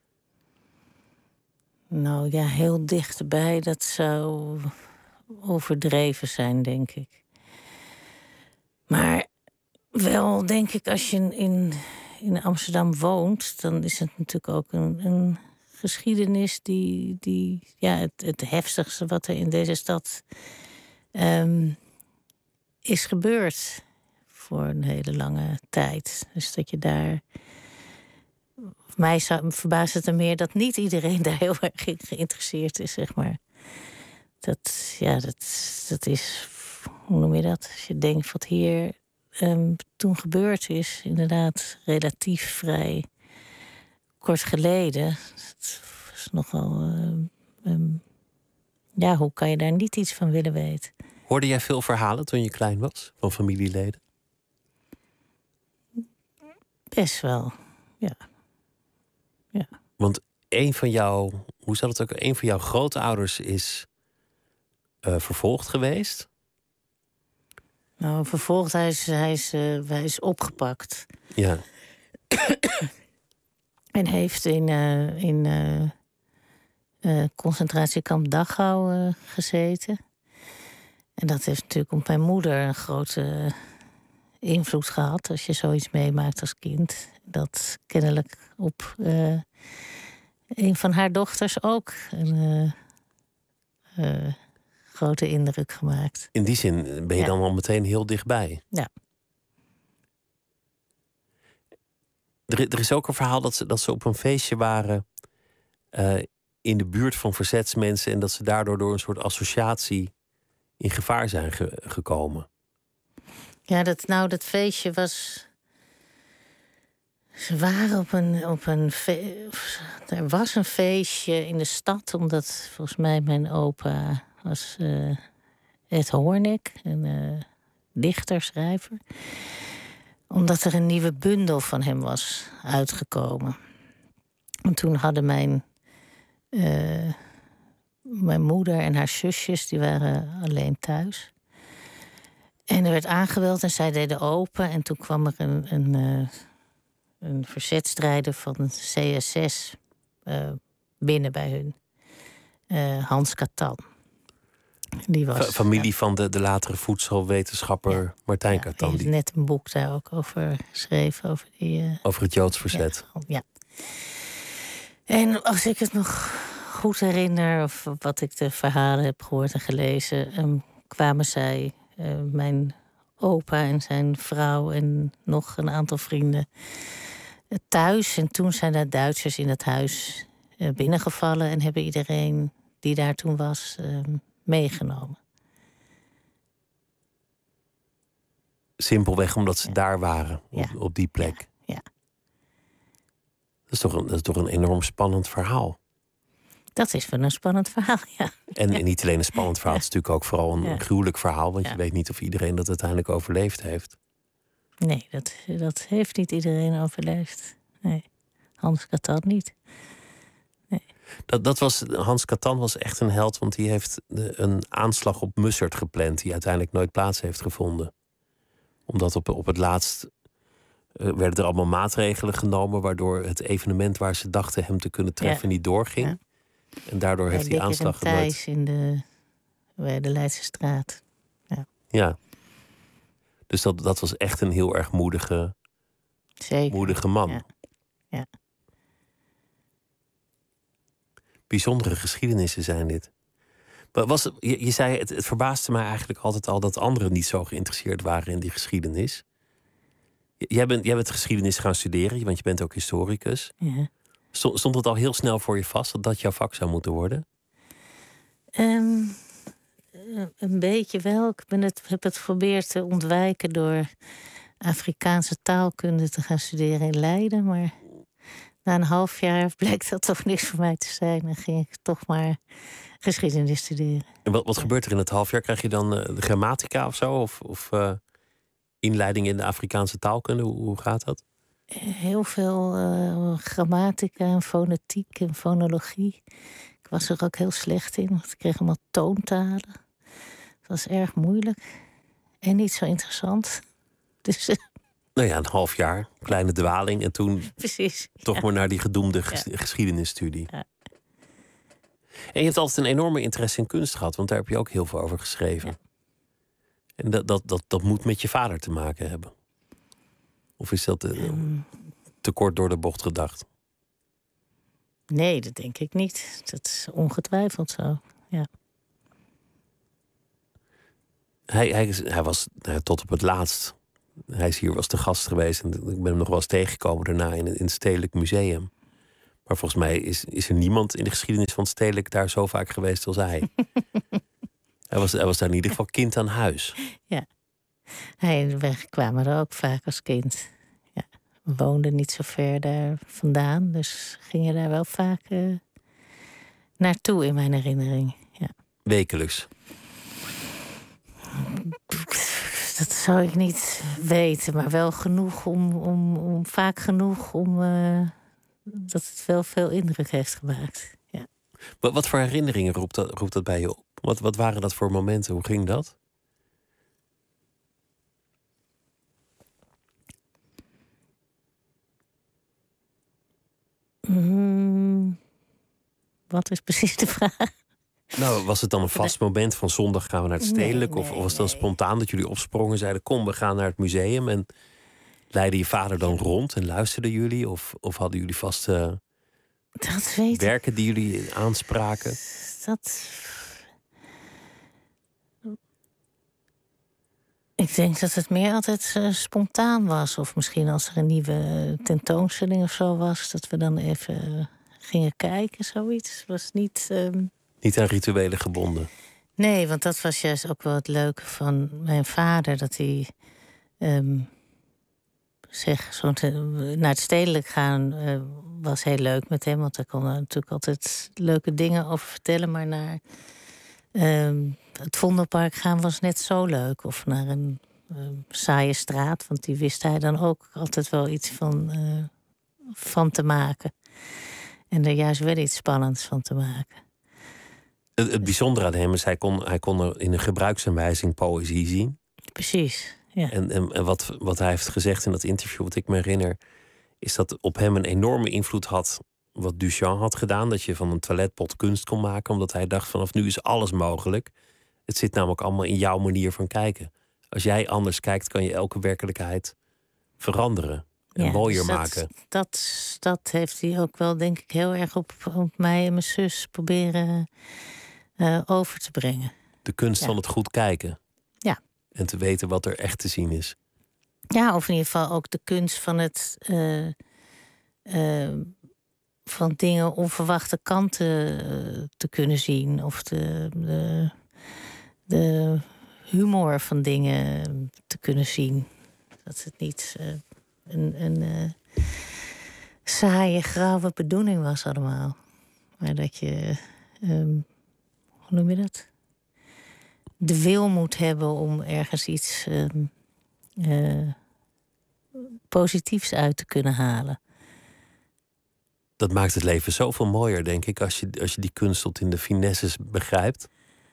Nou ja, heel dichterbij, dat zou overdreven zijn, denk ik. Maar wel, denk ik, als je in, in Amsterdam woont, dan is het natuurlijk ook een, een geschiedenis die, die ja, het, het heftigste wat er in deze stad um, is gebeurd voor een hele lange tijd. Dus dat je daar... Mij zou, verbaast het er meer dat niet iedereen daar heel erg in geïnteresseerd is, zeg maar. Dat, ja, dat, dat is... Hoe noem je dat? Als je denkt wat hier um, toen gebeurd is, inderdaad relatief vrij kort geleden. Het is nogal... Um, um, ja, hoe kan je daar niet iets van willen weten? Hoorde jij veel verhalen toen je klein was, van familieleden? Best wel, ja. ja. Want een van jouw, hoe zat het ook, een van jouw grootouders is uh, vervolgd geweest? Nou, vervolgd, hij is, hij is, uh, hij is opgepakt. Ja. En heeft in, uh, in uh, uh, concentratiekamp Dachau uh, gezeten. En dat heeft natuurlijk op mijn moeder een grote invloed gehad als je zoiets meemaakt als kind. Dat kennelijk op uh, een van haar dochters ook een uh, uh, grote indruk gemaakt. In die zin ben je ja. dan al meteen heel dichtbij. Ja. Er, er is ook een verhaal dat ze, dat ze op een feestje waren uh, in de buurt van verzetsmensen en dat ze daardoor door een soort associatie in gevaar zijn ge- gekomen. Ja, dat, nou, dat feestje was. Ze waren op een. Op een fe... Er was een feestje in de stad, omdat volgens mij mijn opa was uh, Ed Hoornik, een uh, dichter, schrijver. Omdat er een nieuwe bundel van hem was uitgekomen. En toen hadden mijn. Uh, mijn moeder en haar zusjes, die waren alleen thuis. En er werd aangebeld en zij deden open. En toen kwam er een, een, uh, een verzetstrijder van het C S S uh, binnen bij hun. Uh, Hans Catan. Die was, Fa- familie ja, van de, de latere voedselwetenschapper ja, Martijn ja, Catan. Die heeft net een boek daar ook over geschreven. Over, die, uh, over het Joods verzet. Ja, ja. En als ik het nog goed herinner, of wat ik de verhalen heb gehoord en gelezen, um, kwamen zij, uh, mijn opa en zijn vrouw en nog een aantal vrienden, uh, thuis. En toen zijn er Duitsers in het huis uh, binnengevallen en hebben iedereen die daar toen was uh, meegenomen. Simpelweg omdat ze ja. daar waren, op, ja. op die plek. Ja. Ja. Dat is toch een, dat is toch een enorm spannend verhaal. Dat is wel een spannend verhaal, ja. En, en niet alleen een spannend verhaal, het is natuurlijk ook vooral een ja. gruwelijk verhaal, want ja. je weet niet of iedereen dat uiteindelijk overleefd heeft. Nee, dat, dat heeft niet iedereen overleefd. Nee, Hans Catan niet. Nee. Dat, dat was, Hans Catan was echt een held, want die heeft de, een aanslag op Mussert gepland die uiteindelijk nooit plaats heeft gevonden. Omdat op, op het laatst uh, werden er allemaal maatregelen genomen, waardoor het evenement waar ze dachten hem te kunnen treffen ja. niet doorging. Ja. En daardoor heeft die aanslag nooit... Thijs in de, bij de Leidse straat. Ja. ja. Dus dat, dat was echt een heel erg moedige, Zeker. moedige man. Ja. Ja. Bijzondere geschiedenissen zijn dit. Maar was, je, je zei, het, het verbaasde mij eigenlijk altijd al dat anderen niet zo geïnteresseerd waren in die geschiedenis. Jij bent, jij bent geschiedenis gaan studeren, want je bent ook historicus. Ja. Stond, stond het al heel snel voor je vast dat dat jouw vak zou moeten worden? Um, een beetje wel. Ik ben het, heb het geprobeerd te ontwijken door Afrikaanse taalkunde te gaan studeren in Leiden. Maar na een half jaar bleek dat toch niks voor mij te zijn. En ging ik toch maar geschiedenis studeren. En wat, wat ja. gebeurt er in het half jaar? Krijg je dan uh, de grammatica of zo? Of, of uh, inleiding in de Afrikaanse taalkunde? Hoe, hoe gaat dat? Heel veel uh, grammatica en fonetiek en fonologie. Ik was er ook heel slecht in, want ik kreeg allemaal toontalen. Het was erg moeilijk en niet zo interessant. Dus, uh, nou ja, een half jaar, kleine dwaling en toen precies, toch ja. maar naar die gedoemde ges- ja. geschiedenisstudie. Ja. En je hebt altijd een enorme interesse in kunst gehad, want daar heb je ook heel veel over geschreven. Ja. En dat, dat, dat, dat moet met je vader te maken hebben. Of is dat uh, um, te kort door de bocht gedacht? Nee, dat denk ik niet. Dat is ongetwijfeld zo, ja. Hij, hij, hij was nou, tot op het laatst. Hij is hier was de gast geweest en ik ben hem nog wel eens tegengekomen daarna in, in het Stedelijk Museum. Maar volgens mij is, is er niemand in de geschiedenis van het Stedelijk daar zo vaak geweest als hij. hij, was, hij was daar in ieder geval kind aan huis. Ja, hij, we kwamen er ook vaak als kind. Ja, we woonden niet zo ver daar vandaan, dus gingen daar wel vaak uh, naartoe in mijn herinnering. Ja. Wekelijks? Dat zou ik niet weten, maar wel genoeg om, om, om vaak genoeg om uh, dat het wel veel indruk heeft gemaakt. Ja. Wat, wat voor herinneringen roept dat, roept dat bij je op? Wat, wat waren dat voor momenten? Hoe ging dat? Mm, wat is precies de vraag? Nou, was het dan een vast moment van zondag gaan we naar het stedelijk? Nee, of nee, was het dan nee. spontaan dat jullie opsprongen, zeiden kom, we gaan naar het museum? En leidde je vader dan rond en luisterden jullie? Of, of hadden jullie vaste Dat weet ik. werken die jullie aanspraken? Dat... Ik denk dat het meer altijd uh, spontaan was. Of misschien als er een nieuwe tentoonstelling of zo was, dat we dan even uh, gingen kijken, zoiets. Het was niet... Um... Niet aan rituelen gebonden? Nee, want dat was juist ook wel het leuke van mijn vader. Dat hij um, zeg, zo te, naar het stedelijk gaan uh, was heel leuk met hem. Want daar kon hij natuurlijk altijd leuke dingen over vertellen. Maar naar um, het Vondelpark gaan was net zo leuk. Of naar een uh, saaie straat. Want die wist hij dan ook altijd wel iets van, uh, van te maken. En er juist wel iets spannends van te maken. Het, het bijzondere aan hem is, hij kon, hij kon er in een gebruiksaanwijzing poëzie zien. Precies, ja. En, en, en wat, wat hij heeft gezegd in dat interview, wat ik me herinner, is dat op hem een enorme invloed had wat Duchamp had gedaan. Dat je van een toiletpot kunst kon maken, omdat hij dacht vanaf nu is alles mogelijk. Het zit namelijk allemaal in jouw manier van kijken. Als jij anders kijkt, kan je elke werkelijkheid veranderen en ja, mooier dus dat, maken. Dat, dat heeft hij ook wel, denk ik, heel erg op, op mij en mijn zus proberen uh, over te brengen. De kunst ja. van het goed kijken. Ja. En te weten wat er echt te zien is. Ja, of in ieder geval ook de kunst van het uh, uh, van dingen onverwachte kanten uh, te kunnen zien. Of de, de, de humor van dingen te kunnen zien. Dat het niet uh, een, een uh, saaie, grauwe bedoeling was allemaal. Maar dat je, um, hoe noem je dat? De wil moet hebben om ergens iets um, uh, positiefs uit te kunnen halen. Dat maakt het leven zoveel mooier, denk ik, als je, als je die kunst tot in de finesses begrijpt.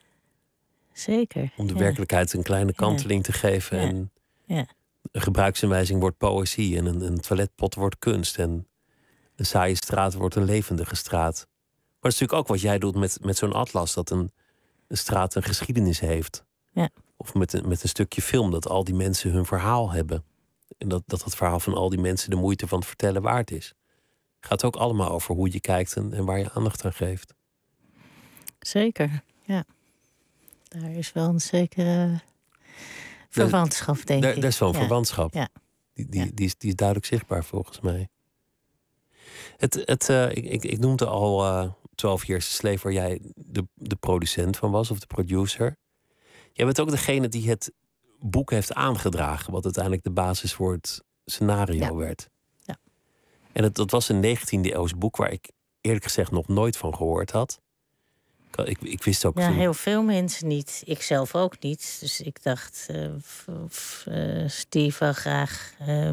Zeker. Om de ja. werkelijkheid een kleine kanteling ja. te geven. Ja. En ja. een gebruiksaanwijzing wordt poëzie. En een, een toiletpot wordt kunst. En een saaie straat wordt een levendige straat. Maar dat is natuurlijk ook wat jij doet met, met zo'n atlas. Dat een, een straat een geschiedenis heeft. Ja. Of met een, met een stukje film. Dat al die mensen hun verhaal hebben. En dat, dat het verhaal van al die mensen de moeite van het vertellen waard is. Het gaat ook allemaal over hoe je kijkt en, en waar je aandacht aan geeft. Zeker, ja. Daar is wel een zekere verwantschap, denk daar, ik. Daar is wel een ja. verwantschap. Ja. Die, die, ja. die, is, die is duidelijk zichtbaar volgens mij. Het, het, uh, ik, ik, ik noemde al uh, twaalf Years a Slave, waar jij de, de producent van was, of de producer. Jij bent ook degene die het boek heeft aangedragen, wat uiteindelijk de basis voor het scenario ja. werd. Ja. En het, dat was een negentiende eeuws boek waar ik eerlijk gezegd nog nooit van gehoord had. Ik, ik wist ook... Ja, toen... heel veel mensen niet. Ik zelf ook niet. Dus ik dacht, uh, of, uh, Steve wil graag uh,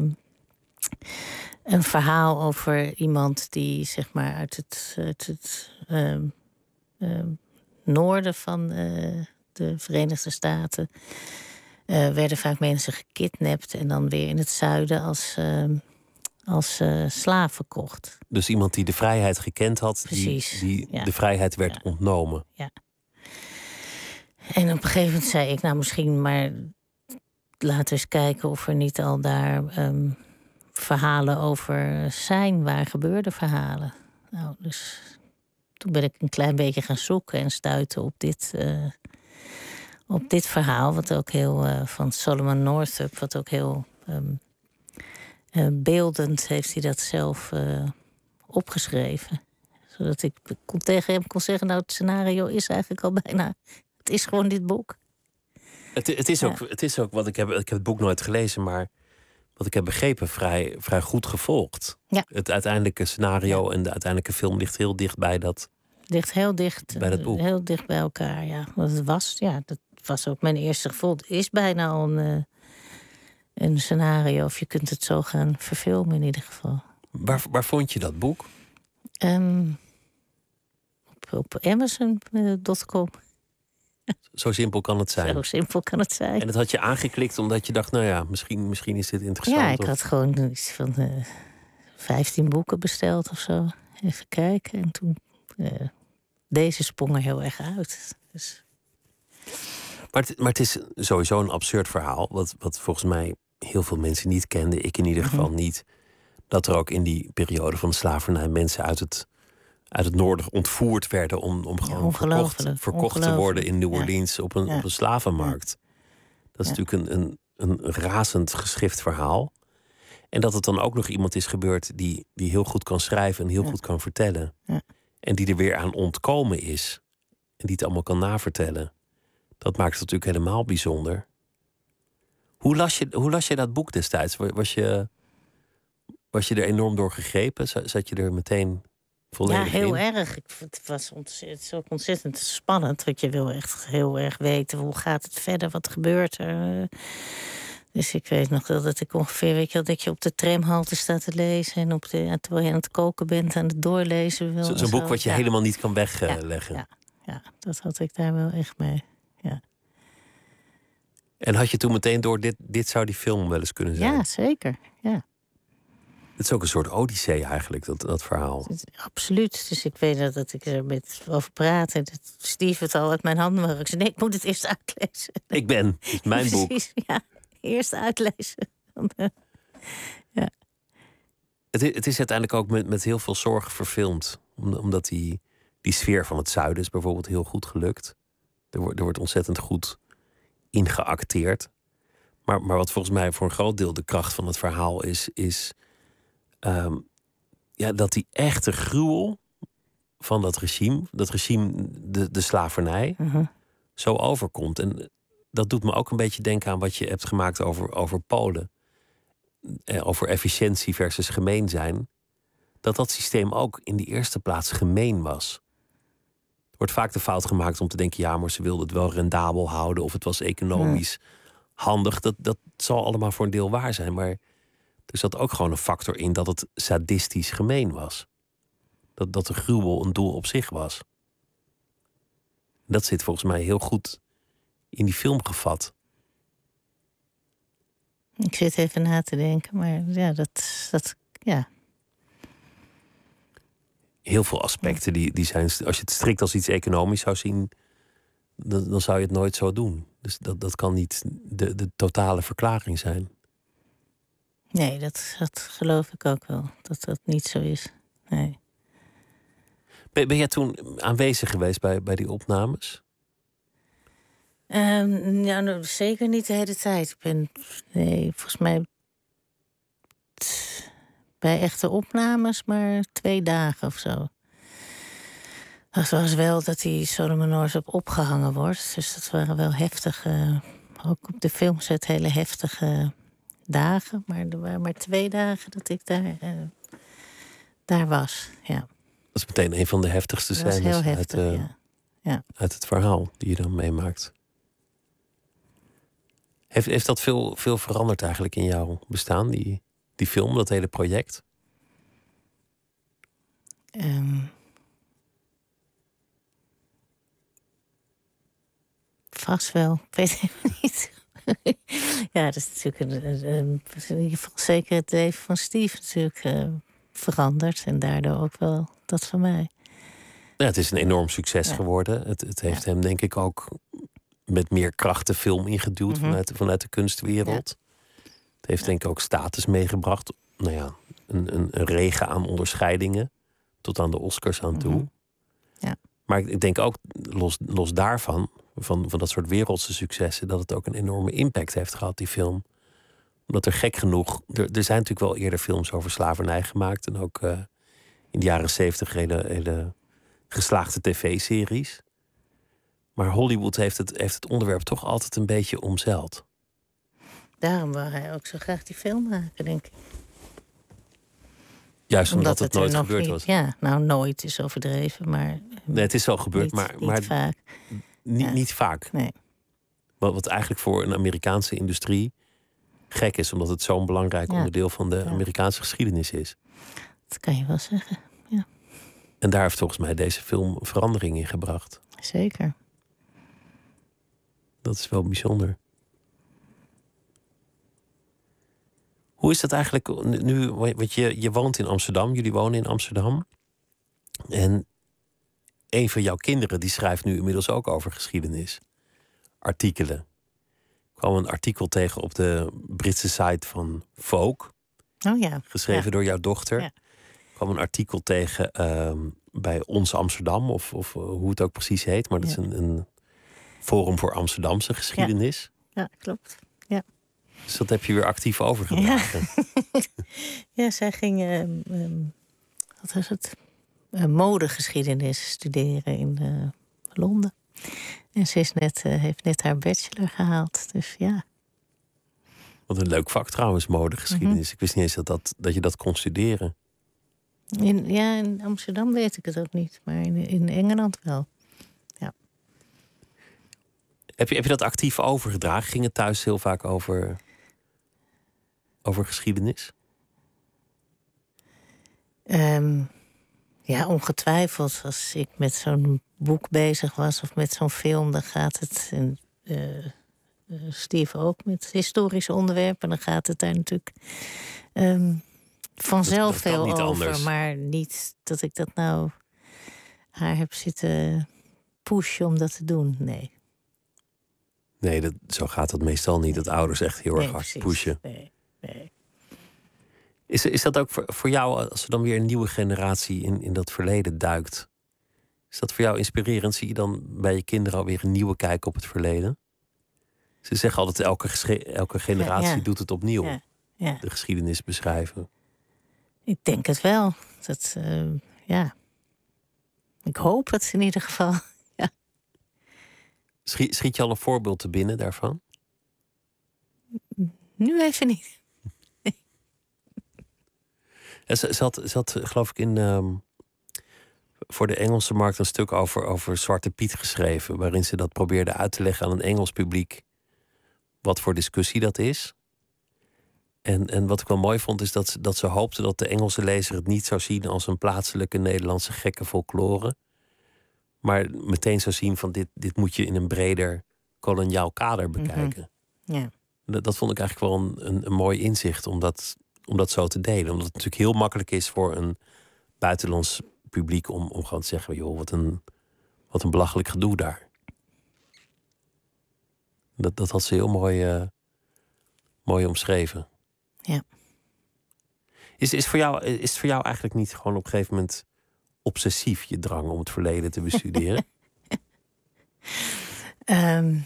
een verhaal over iemand die zeg maar uit het, uit het uh, uh, noorden van uh, de Verenigde Staten uh, werden vaak mensen gekidnapt en dan weer in het zuiden als, uh, als uh, slaaf verkocht. Dus iemand die de vrijheid gekend had, Precies, die, die ja. de vrijheid werd ja. ontnomen. Ja. En op een gegeven moment zei ik, nou misschien maar laten we eens kijken of er niet al daar um, verhalen over zijn, waar gebeurde verhalen. Nou, dus toen ben ik een klein beetje gaan zoeken en stuitte op dit, uh, op dit verhaal, wat ook heel uh, van Solomon Northup, wat ook heel um, uh, beeldend heeft hij dat zelf uh, opgeschreven. Zodat ik kon tegen hem kon zeggen, nou het scenario is eigenlijk al bijna, het is gewoon dit boek. Het, het, is, ook, ja. het is ook wat ik heb, ik heb het boek nooit gelezen, maar wat ik heb begrepen, vrij, vrij goed gevolgd. Ja. Het uiteindelijke scenario ja. en de uiteindelijke film ligt heel dicht bij dat. Ligt heel dicht bij dat boek. Heel dicht bij elkaar, ja. Want het was, ja, dat was ook mijn eerste gevoel. Het is bijna al een, uh, een scenario, of je kunt het zo gaan verfilmen in ieder geval. Waar, waar vond je dat boek? Um, op, op Amazon dot com. Zo simpel kan het zijn. Zo simpel kan het zijn. En dat had je aangeklikt omdat je dacht, nou ja, misschien, misschien is dit interessant. Ja, ik of... had gewoon iets van uh, vijftien boeken besteld of zo. Even kijken. En toen uh, deze sprong er heel erg uit. Dus... Maar, het, maar het is sowieso een absurd verhaal, wat, wat volgens mij heel veel mensen niet kenden. Ik in ieder geval mm-hmm. niet. Dat er ook in die periode van de slavernij mensen uit het, uit het noorden ontvoerd werden om, om gewoon ja, verkocht, verkocht te worden in New Orleans ja. op, een, ja. op een slavenmarkt. Dat is ja. natuurlijk een, een, een razend geschift verhaal. En dat het dan ook nog iemand is gebeurd die, die heel goed kan schrijven en heel ja. goed kan vertellen. Ja. En die er weer aan ontkomen is. En die het allemaal kan navertellen. Dat maakt het natuurlijk helemaal bijzonder. Hoe las je, hoe las je dat boek destijds? Was je, was je er enorm door gegrepen? Zat je er meteen volledig in? Ja, heel in? erg. Het was ontzettend, zo ontzettend spannend. Want je wil echt heel erg weten, hoe gaat het verder? Wat gebeurt er? Dus ik weet nog wel dat ik ongeveer, weet je wel, dat je op de tramhalte staat te lezen. En op de, terwijl je aan het koken bent, aan het doorlezen wil. Zo, zo'n boek wat je ja. helemaal niet kan wegleggen. Ja, ja, ja, dat had ik daar wel echt mee. Ja. En had je toen meteen door, dit, dit zou die film wel eens kunnen zijn? Ja, zeker. Ja. Het is ook een soort odyssee eigenlijk, dat, dat verhaal. Absoluut. Dus ik weet dat, dat ik er met over praat. En dat Steve het al uit mijn handen mag. Ik zei, nee, ik moet het eerst uitlezen. Ik ben, het is mijn boek. Precies, ja. Eerst uitlezen. Ja. Het, het is uiteindelijk ook met, met heel veel zorg verfilmd. Omdat die, die sfeer van het zuiden is bijvoorbeeld heel goed gelukt. Er wordt, er wordt ontzettend goed ingeacteerd. Maar, maar wat volgens mij voor een groot deel de kracht van het verhaal is... is um, ja, dat die echte gruwel van dat regime... dat regime, de, de slavernij, uh-huh. zo overkomt. En dat doet me ook een beetje denken aan wat je hebt gemaakt over, over Polen. Eh, over efficiëntie versus gemeen zijn. Dat dat systeem ook in de eerste plaats gemeen was. Er wordt vaak de fout gemaakt om te denken... ja, maar ze wilden het wel rendabel houden... of het was economisch ja. handig. Dat, dat zal allemaal voor een deel waar zijn. Maar er zat ook gewoon een factor in... dat het sadistisch gemeen was. Dat, dat de gruwel een doel op zich was. Dat zit volgens mij heel goed in die film gevat. Ik zit even na te denken, maar ja, dat... dat ja. Heel veel aspecten die, die zijn... Als je het strikt als iets economisch zou zien... dan, dan zou je het nooit zo doen. Dus dat, dat kan niet de, de totale verklaring zijn. Nee, dat, dat geloof ik ook wel. Dat dat niet zo is. Nee. Ben, ben jij toen aanwezig geweest bij, bij die opnames? Um, ja, nou, zeker niet de hele tijd. Ik ben, nee, volgens mij... T- bij echte opnames maar twee dagen of zo. Dat was wel dat die Solomon op opgehangen wordt. Dus dat waren wel heftige... Ook op de filmset hele heftige dagen. Maar er waren maar twee dagen dat ik daar, uh, daar was, ja. Dat is meteen een van de heftigste scènes heftig, uit, uh, ja. Ja. uit het verhaal die je dan meemaakt. Heeft, heeft dat veel, veel veranderd eigenlijk in jouw bestaan, die, die film, dat hele project? Um, vast wel, ik weet het niet. Ja, dat is natuurlijk een, een, in ieder geval zeker het leven van Steve natuurlijk uh, veranderd. En daardoor ook wel dat van mij. Ja, het is een enorm succes ja. geworden. Het, het heeft ja. hem denk ik ook met meer kracht de film ingeduwd mm-hmm. vanuit, vanuit de kunstwereld. Ja. Het heeft ja. denk ik ook status meegebracht. Nou ja, een, een, een regen aan onderscheidingen. Tot aan de Oscars aan toe. Mm-hmm. Ja. Maar ik denk ook, los, los daarvan, van, van dat soort wereldse successen, dat het ook een enorme impact heeft gehad, die film. Omdat er gek genoeg... Er, er zijn natuurlijk wel eerder films over slavernij gemaakt. En ook uh, in de jaren zeventig hele, hele geslaagde tv-series. Maar Hollywood heeft het, heeft het onderwerp toch altijd een beetje omzeild. Daarom wou hij ook zo graag die film maken, denk ik. Juist omdat, omdat het, het nooit gebeurd niet, was. Ja, nou nooit is overdreven, maar... Nee, het is wel gebeurd, niet, maar... Niet maar vaak. Niet, ja. niet vaak. Nee. Wat, wat eigenlijk voor een Amerikaanse industrie gek is, omdat het zo'n belangrijk ja. onderdeel van de ja. Amerikaanse geschiedenis is. Dat kan je wel zeggen, ja. En daar heeft volgens mij deze film verandering in gebracht. Zeker. Dat is wel bijzonder. Hoe is dat eigenlijk nu? Want je, je woont in Amsterdam, jullie wonen in Amsterdam. En een van jouw kinderen die schrijft nu inmiddels ook over geschiedenis. Artikelen. Ik kwam een artikel tegen op de Britse site van Vogue. Oh ja. Geschreven ja. door jouw dochter. Ja. Ik kwam een artikel tegen uh, bij Ons Amsterdam, of, of uh, hoe het ook precies heet. Maar dat ja. is een, een forum voor Amsterdamse geschiedenis. Ja, ja klopt. Ja. Dus dat heb je weer actief overgedragen. Ja, ja zij ging, uh, um, wat was het? Uh, modegeschiedenis studeren in uh, Londen. En ze is net, uh, heeft net haar bachelor gehaald. Dus ja. Wat een leuk vak trouwens, modegeschiedenis. Mm-hmm. Ik wist niet eens dat, dat, dat je dat kon studeren. In, ja, in Amsterdam weet ik het ook niet. Maar in, in Engeland wel. Ja. Heb je, heb je dat actief overgedragen? Ging het thuis heel vaak over, over geschiedenis? Um, ja, ongetwijfeld. Als ik met zo'n boek bezig was of met zo'n film, dan gaat het... En, uh, uh, Steve ook met historische onderwerpen. Dan gaat het daar natuurlijk um, vanzelf dat, dat veel over. Anders. Maar niet dat ik dat nou haar heb zitten pushen om dat te doen. Nee. Nee, dat, zo gaat dat meestal niet. Dat ouders echt heel erg nee, hard pushen. Nee, nee. Is, is dat ook voor, voor jou, als er dan weer een nieuwe generatie in, in dat verleden duikt? Is dat voor jou inspirerend? Zie je dan bij je kinderen alweer een nieuwe kijk op het verleden? Ze zeggen altijd, elke, gesche- elke generatie ja, ja. doet het opnieuw. Ja, ja. De geschiedenis beschrijven. Ik denk het wel. Dat, uh, ja. Ik hoop het in ieder geval. Ja. Schiet, schiet je al een voorbeeld te binnen daarvan? Nu even niet. Ja, ze, ze, had, ze had, geloof ik, in, um, voor de Engelse markt een stuk over, over Zwarte Piet geschreven. Waarin ze dat probeerde uit te leggen aan een Engels publiek. Wat voor discussie dat is. En, en wat ik wel mooi vond, is dat ze, dat ze hoopte dat de Engelse lezer het niet zou zien als een plaatselijke Nederlandse gekke folklore. Maar meteen zou zien van dit, dit moet je in een breder koloniaal kader bekijken. Mm-hmm. Ja. Dat, dat vond ik eigenlijk wel een, een, een mooi inzicht om dat, om dat zo te delen. Omdat het natuurlijk heel makkelijk is voor een buitenlands publiek om, om gewoon te zeggen, joh, wat een, wat een belachelijk gedoe daar. Dat, dat had ze heel mooi, uh, mooi omschreven. Ja. Is, is, voor jou, is het voor jou eigenlijk niet gewoon op een gegeven moment obsessief, je drang om het verleden te bestuderen? um,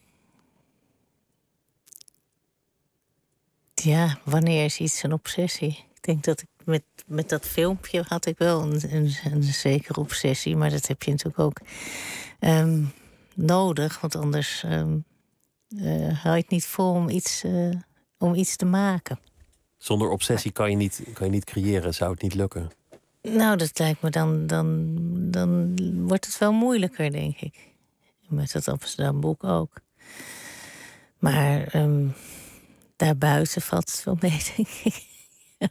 ja, wanneer is iets een obsessie? Ik denk dat ik met, met dat filmpje had ik wel een, een, een zekere obsessie. Maar dat heb je natuurlijk ook um, nodig. Want anders um, uh, hou je het niet vol om iets, uh, om iets te maken. Zonder obsessie kan je niet, kan je niet creëren, zou het niet lukken? Nou, dat lijkt me dan, dan, dan wordt het wel moeilijker, denk ik. Met dat Amsterdam boek ook. Maar um, daarbuiten valt het wel mee, denk ik. Ja.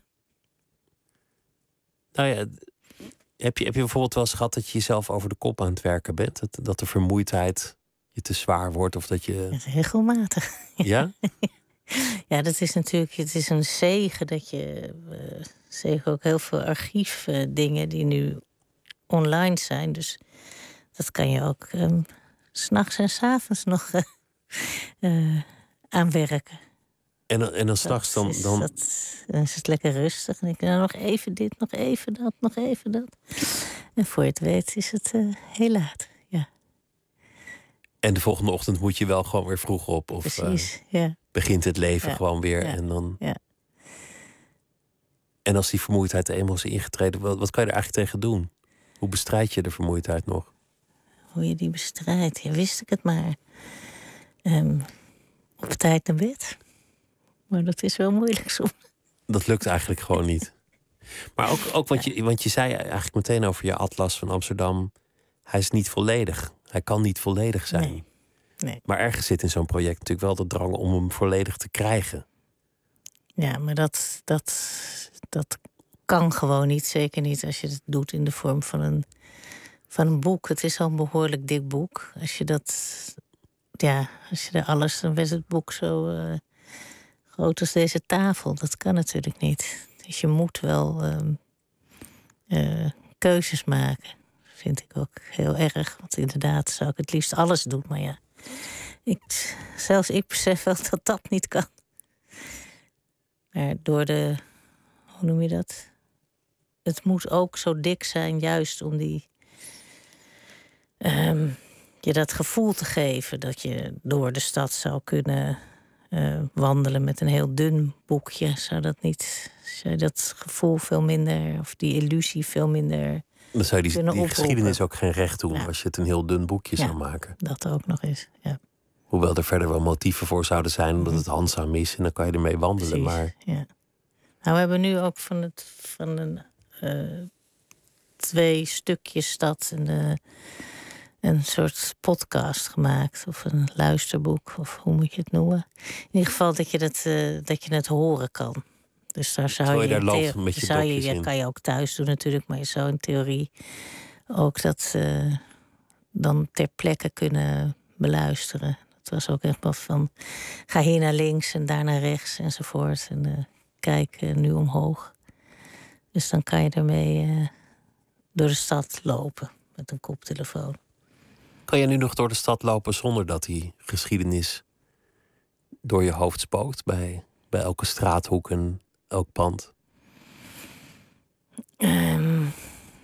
Nou ja, heb je, heb je bijvoorbeeld wel eens gehad dat je jezelf over de kop aan het werken bent? Dat, dat de vermoeidheid je te zwaar wordt of dat je... Regelmatig. Ja? Ja, dat is natuurlijk, het is een zegen dat je... Uh, zeker ook heel veel archiefdingen die nu online zijn. Dus dat kan je ook um, 's nachts en 's avonds nog uh, uh, aanwerken. En, en dan s'nachts dan... dan... Dat, dan is het lekker rustig. En ik nou nog even dit, nog even dat, nog even dat. En voor je het weet is het uh, heel laat, ja. En de volgende ochtend moet je wel gewoon weer vroeg op. Of Precies, uh, ja. begint het leven ja. gewoon weer. Ja. En, dan... ja. en als die vermoeidheid eenmaal is ingetreden, wat, wat kan je er eigenlijk tegen doen? Hoe bestrijd je de vermoeidheid nog? Hoe je die bestrijdt, ja, wist ik het maar. Um, op tijd naar bed. Maar dat is wel moeilijk soms. Dat lukt eigenlijk gewoon niet. Maar ook, ook want, je, want je zei eigenlijk meteen over je atlas van Amsterdam. Hij is niet volledig. Hij kan niet volledig zijn. Nee. Nee. Maar ergens zit in zo'n project natuurlijk wel de drang om hem volledig te krijgen. Ja, maar dat, dat, dat kan gewoon niet. Zeker niet als je het doet in de vorm van een, van een boek. Het is al een behoorlijk dik boek. Als je dat... Ja, als je er alles... Dan werd het boek zo uh, groot als deze tafel. Dat kan natuurlijk niet. Dus je moet wel um, uh, keuzes maken. vind ik ook heel erg. Want inderdaad zou ik het liefst alles doen. Maar ja, ik, zelfs ik besef wel dat dat niet kan. Maar door de, hoe noem je dat? Het moet ook zo dik zijn, juist om die, um, je dat gevoel te geven dat je door de stad zou kunnen uh, wandelen met een heel dun boekje. Zou dat niet, zou je dat gevoel veel minder, of die illusie veel minder. Dan zou je die, die geschiedenis ook geen recht doen, ja. als je het een heel dun boekje ja, zou maken. Dat ook nog eens, ja. Hoewel er verder wel motieven voor zouden zijn, omdat het handzaam is en dan kan je ermee wandelen. Precies, maar... ja. Nou, we hebben nu ook van, het, van een, uh, twee stukjes stad een, uh, een soort podcast gemaakt. Of een luisterboek, of hoe moet je het noemen. In ieder geval dat je, dat, uh, dat je het horen kan. Dus daar zou Terwijl je, je daar loopt theo- met je zou je, blokjes ja, in. kan je ook thuis doen natuurlijk, maar je zou in theorie ook dat uh, dan ter plekke kunnen beluisteren. Het was ook echt wel van, ga hier naar links en daar naar rechts enzovoort. En uh, kijk uh, nu omhoog. Dus dan kan je ermee uh, door de stad lopen met een koptelefoon. Kan je nu nog door de stad lopen zonder dat die geschiedenis door je hoofd spookt bij, bij elke straathoek en elk pand? Um,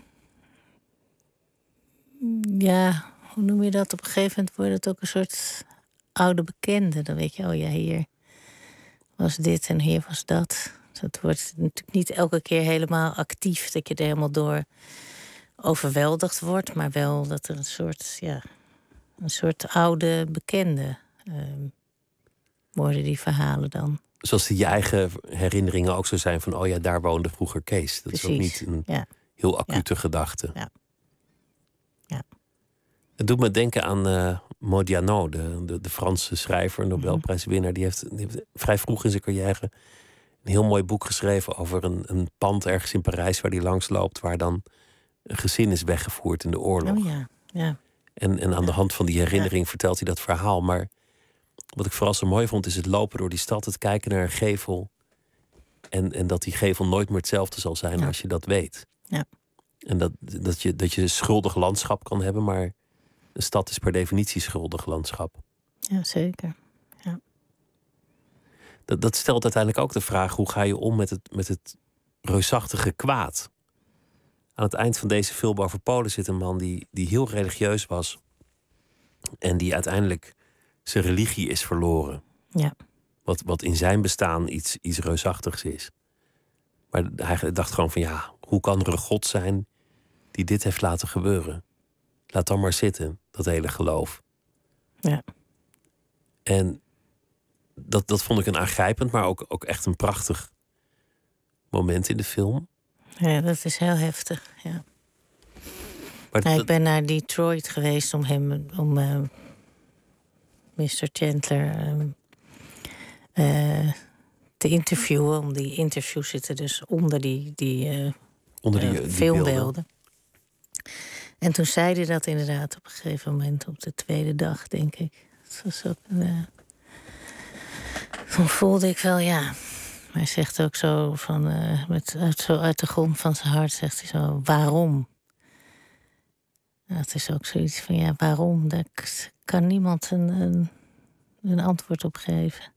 ja, hoe noem je dat? Op een gegeven moment wordt het ook een soort oude bekende. Dan weet je, oh ja, hier was dit en hier was dat. Dat wordt natuurlijk niet elke keer helemaal actief, dat je er helemaal door overweldigd wordt, maar wel dat er een soort, ja, een soort oude bekende um, worden die verhalen dan. Zoals die je eigen herinneringen ook zo zijn van, oh ja, daar woonde vroeger Kees. Dat Precies. is ook niet een ja. heel acute ja. gedachte. Ja. Ja. Het doet me denken aan uh, Modiano, de, de, de Franse schrijver, Nobelprijswinnaar. Die heeft, die heeft vrij vroeg in zijn carrière een heel mooi boek geschreven over een, een pand ergens in Parijs waar hij langs loopt, waar dan een gezin is weggevoerd in de oorlog. Oh ja, ja. En, en aan de hand van die herinnering ja. vertelt hij dat verhaal. Maar wat ik vooral zo mooi vond, is het lopen door die stad, het kijken naar een gevel. En, en dat die gevel nooit meer hetzelfde zal zijn ja. als je dat weet. Ja. En dat, dat, je, dat je een schuldig landschap kan hebben, maar een stad is per definitie schuldig landschap. Ja, zeker. Ja. Dat, dat stelt uiteindelijk ook de vraag, hoe ga je om met het, met het reusachtige kwaad? Aan het eind van deze film over Polen zit een man die, die heel religieus was. En die uiteindelijk zijn religie is verloren. Ja. Wat, wat in zijn bestaan iets, iets reusachtigs is. Maar hij dacht gewoon van ja, hoe kan er een God zijn die dit heeft laten gebeuren? Laat dan maar zitten, dat hele geloof. Ja. En dat, dat vond ik een aangrijpend, maar ook, ook echt een prachtig moment in de film. Ja, dat is heel heftig, ja. Maar ja, dat... Ik ben naar Detroit geweest om hem, om uh, mister Chandler um, uh, te interviewen. Om die interviews zitten dus onder die, die, uh, onder die, uh, die filmbeelden. beelden. En toen zei hij dat inderdaad op een gegeven moment, op de tweede dag, denk ik. Dat was ook een, uh... Toen voelde ik wel, ja. Hij zegt ook zo van, uh, met, uit, zo uit de grond van zijn hart, zegt hij zo, waarom? Nou, het is ook zoiets van, ja, waarom? Daar kan niemand een, een, een antwoord op geven.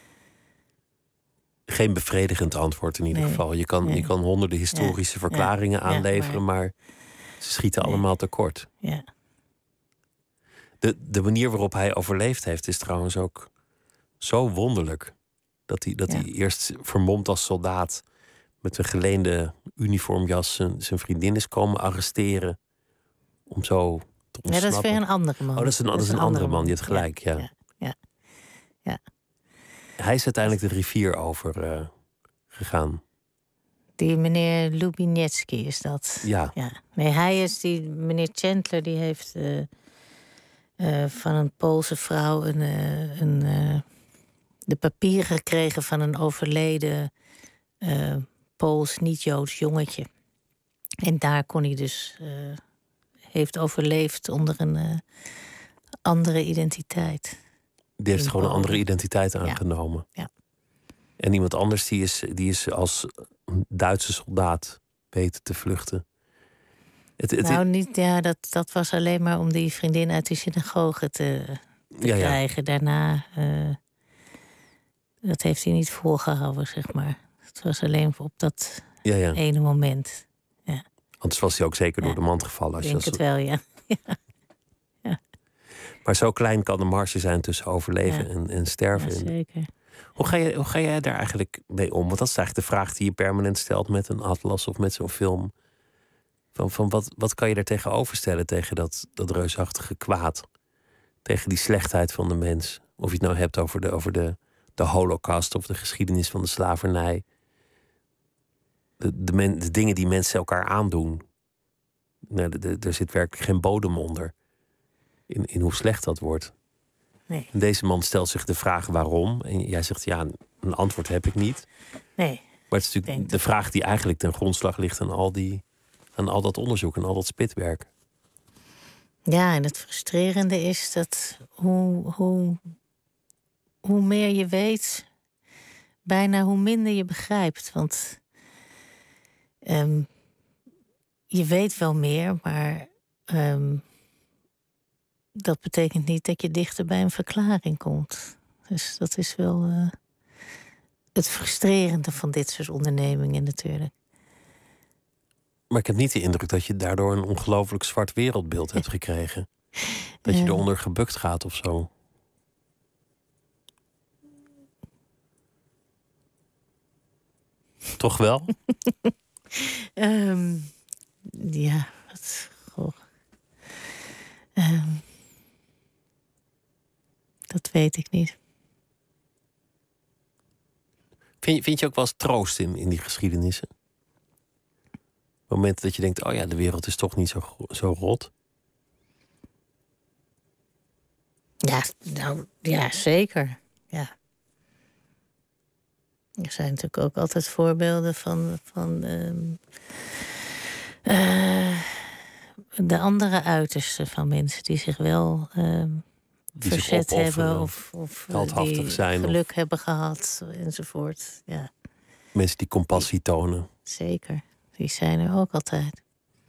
Geen bevredigend antwoord in ieder nee, geval. Je kan, nee. je kan honderden historische ja, verklaringen ja, aanleveren, ja, maar... maar ze schieten nee. allemaal tekort. Ja. De, de manier waarop hij overleefd heeft is trouwens ook zo wonderlijk. Dat hij, dat ja. hij eerst vermomd als soldaat met een geleende uniformjas zijn, zijn vriendin is komen arresteren. Om zo te ontsnappen. Ja, dat is weer een andere man. Oh, dat is een, dat is een, een andere man, man. Je hebt gelijk, ja. ja. ja. ja. Hij is uiteindelijk de rivier over uh, gegaan. Die meneer Lubiniecki is dat. Ja. ja. Nee, hij is die meneer Chandler, die heeft uh, uh, van een Poolse vrouw een, uh, een, uh, de papieren gekregen van een overleden uh, Pools niet-Joods jongetje. En daar kon hij dus uh, heeft overleefd onder een uh, andere identiteit. Die heeft gewoon een andere identiteit aangenomen. Ja. ja. En iemand anders die is, die is als Duitse soldaat weten te vluchten. Het, het, nou, niet, ja, dat, dat was alleen maar om die vriendin uit die synagoge te, te ja, krijgen. Ja. Daarna, uh, dat heeft hij niet volgehouden, zeg maar. Het was alleen op dat ja, ja. ene moment. Ja. Anders was hij ook zeker ja. door de mand gevallen. Ik denk als... het wel, ja. ja. ja. Maar zo klein kan de marge zijn tussen overleven ja. en, en sterven. Ja, zeker. Hoe ga, je, hoe ga jij daar eigenlijk mee om? Want dat is eigenlijk de vraag die je permanent stelt met een atlas of met zo'n film. Van, van wat, wat kan je er tegenover stellen tegen dat, dat reusachtige kwaad? Tegen die slechtheid van de mens? Of je het nou hebt over de, over de, de holocaust of de geschiedenis van de slavernij. De, de, men, de dingen die mensen elkaar aandoen. Nou, de, de, er zit werkelijk geen bodem onder. In, in hoe slecht dat wordt. Nee. En deze man stelt zich de vraag waarom. En jij zegt ja, een antwoord heb ik niet. Nee. Maar het is natuurlijk de vraag die eigenlijk ten grondslag ligt aan al, die, aan al dat onderzoek en al dat spitwerk. Ja, en het frustrerende is dat hoe, hoe, hoe meer je weet, bijna hoe minder je begrijpt. Want um, je weet wel meer, maar um, dat betekent niet dat je dichter bij een verklaring komt. Dus dat is wel uh, het frustrerende van dit soort ondernemingen natuurlijk. Maar ik heb niet de indruk dat je daardoor een ongelooflijk zwart wereldbeeld hebt gekregen. Dat je eronder gebukt gaat of zo. Toch wel? um, ja, wat... Goh. Um, dat weet ik niet. Vind je, vind je ook wel eens troost in, in die geschiedenissen? Momenten dat je denkt, oh ja, de wereld is toch niet zo, zo rot. Ja, nou, ja, zeker. Ja. Er zijn natuurlijk ook altijd voorbeelden van, van um, uh, de andere uitersten van mensen die zich wel um, die verzet zich hebben of, of die zijn, geluk of... hebben gehad enzovoort. Ja. Mensen die compassie tonen. Zeker. Die zijn er ook altijd.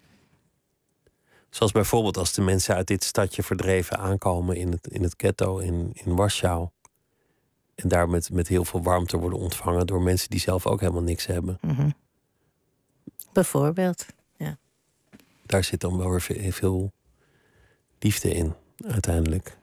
Zoals bijvoorbeeld als de mensen uit dit stadje verdreven aankomen in het, in het ghetto in, in Warschau. En daar met, met heel veel warmte worden ontvangen door mensen die zelf ook helemaal niks hebben. Mm-hmm. Bijvoorbeeld, ja. Daar zit dan wel weer veel liefde in, uiteindelijk.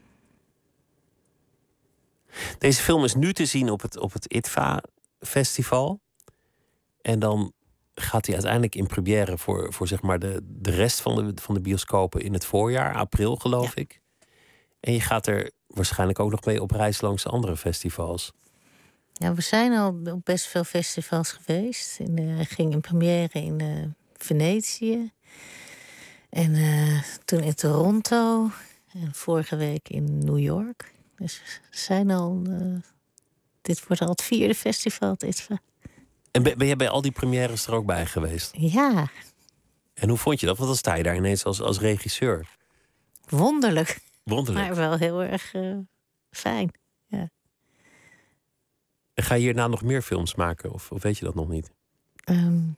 Deze film is nu te zien op het, op het I T V A-festival. En dan gaat hij uiteindelijk in première voor, voor zeg maar de, de rest van de, van de bioscopen in het voorjaar, april geloof ja. ik. En je gaat er waarschijnlijk ook nog mee op reis langs andere festivals. Ja, we zijn al op best veel festivals geweest. In de, ging in première in uh, Venetië. En uh, toen in Toronto. En vorige week in New York. Dus we zijn al... Uh, dit wordt al het vierde festival, het I T V A. En ben jij bij al die premières er ook bij geweest? Ja. En hoe vond je dat? Want dan sta je daar ineens als, als regisseur. Wonderlijk. Wonderlijk. Maar wel heel erg uh, fijn. Ja. En ga je hierna nog meer films maken? Of, of weet je dat nog niet? Um,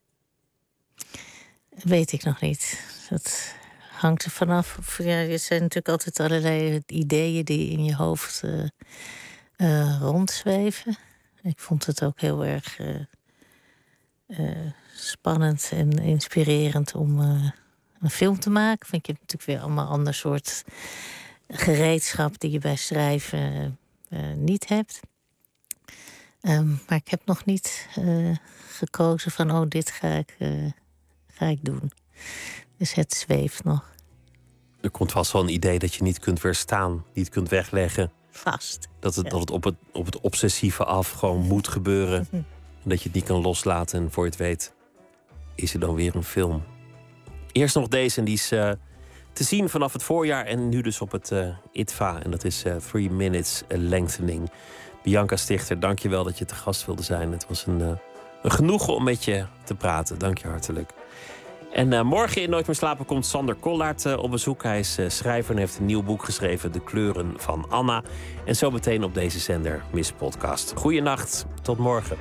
weet ik nog niet. Dat hangt er vanaf. Ja, er zijn natuurlijk altijd allerlei ideeën die in je hoofd uh, uh, rondzweven. Ik vond het ook heel erg uh, uh, spannend en inspirerend om uh, een film te maken. Want je hebt natuurlijk weer allemaal ander soort gereedschap die je bij schrijven uh, niet hebt. Um, maar ik heb nog niet uh, gekozen van, oh, dit ga ik, uh, ga ik doen. Dus het zweeft nog. Er komt vast wel een idee dat je niet kunt weerstaan, niet kunt wegleggen. Vast. Dat het, ja. dat het, op, het op het obsessieve af gewoon moet gebeuren. Mm-hmm. En dat je het niet kan loslaten. En voor je het weet is er dan weer een film. Eerst nog deze en die is uh, te zien vanaf het voorjaar. En nu dus op het uh, I T V A. En dat is uh, Three Minutes Lengthening. Bianca Stichter, dank je wel dat je te gast wilde zijn. Het was een, uh, een genoegen om met je te praten. Dank je hartelijk. En uh, morgen in Nooit meer slapen komt Sander Kollaert uh, op bezoek. Hij is uh, schrijver en heeft een nieuw boek geschreven, De kleuren van Anna. En zo meteen op deze zender Miss Podcast. Goeienacht, tot morgen.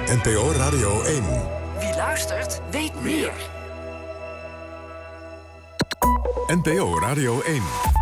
N P O Radio één. Wie luistert, weet meer. N P O Radio één.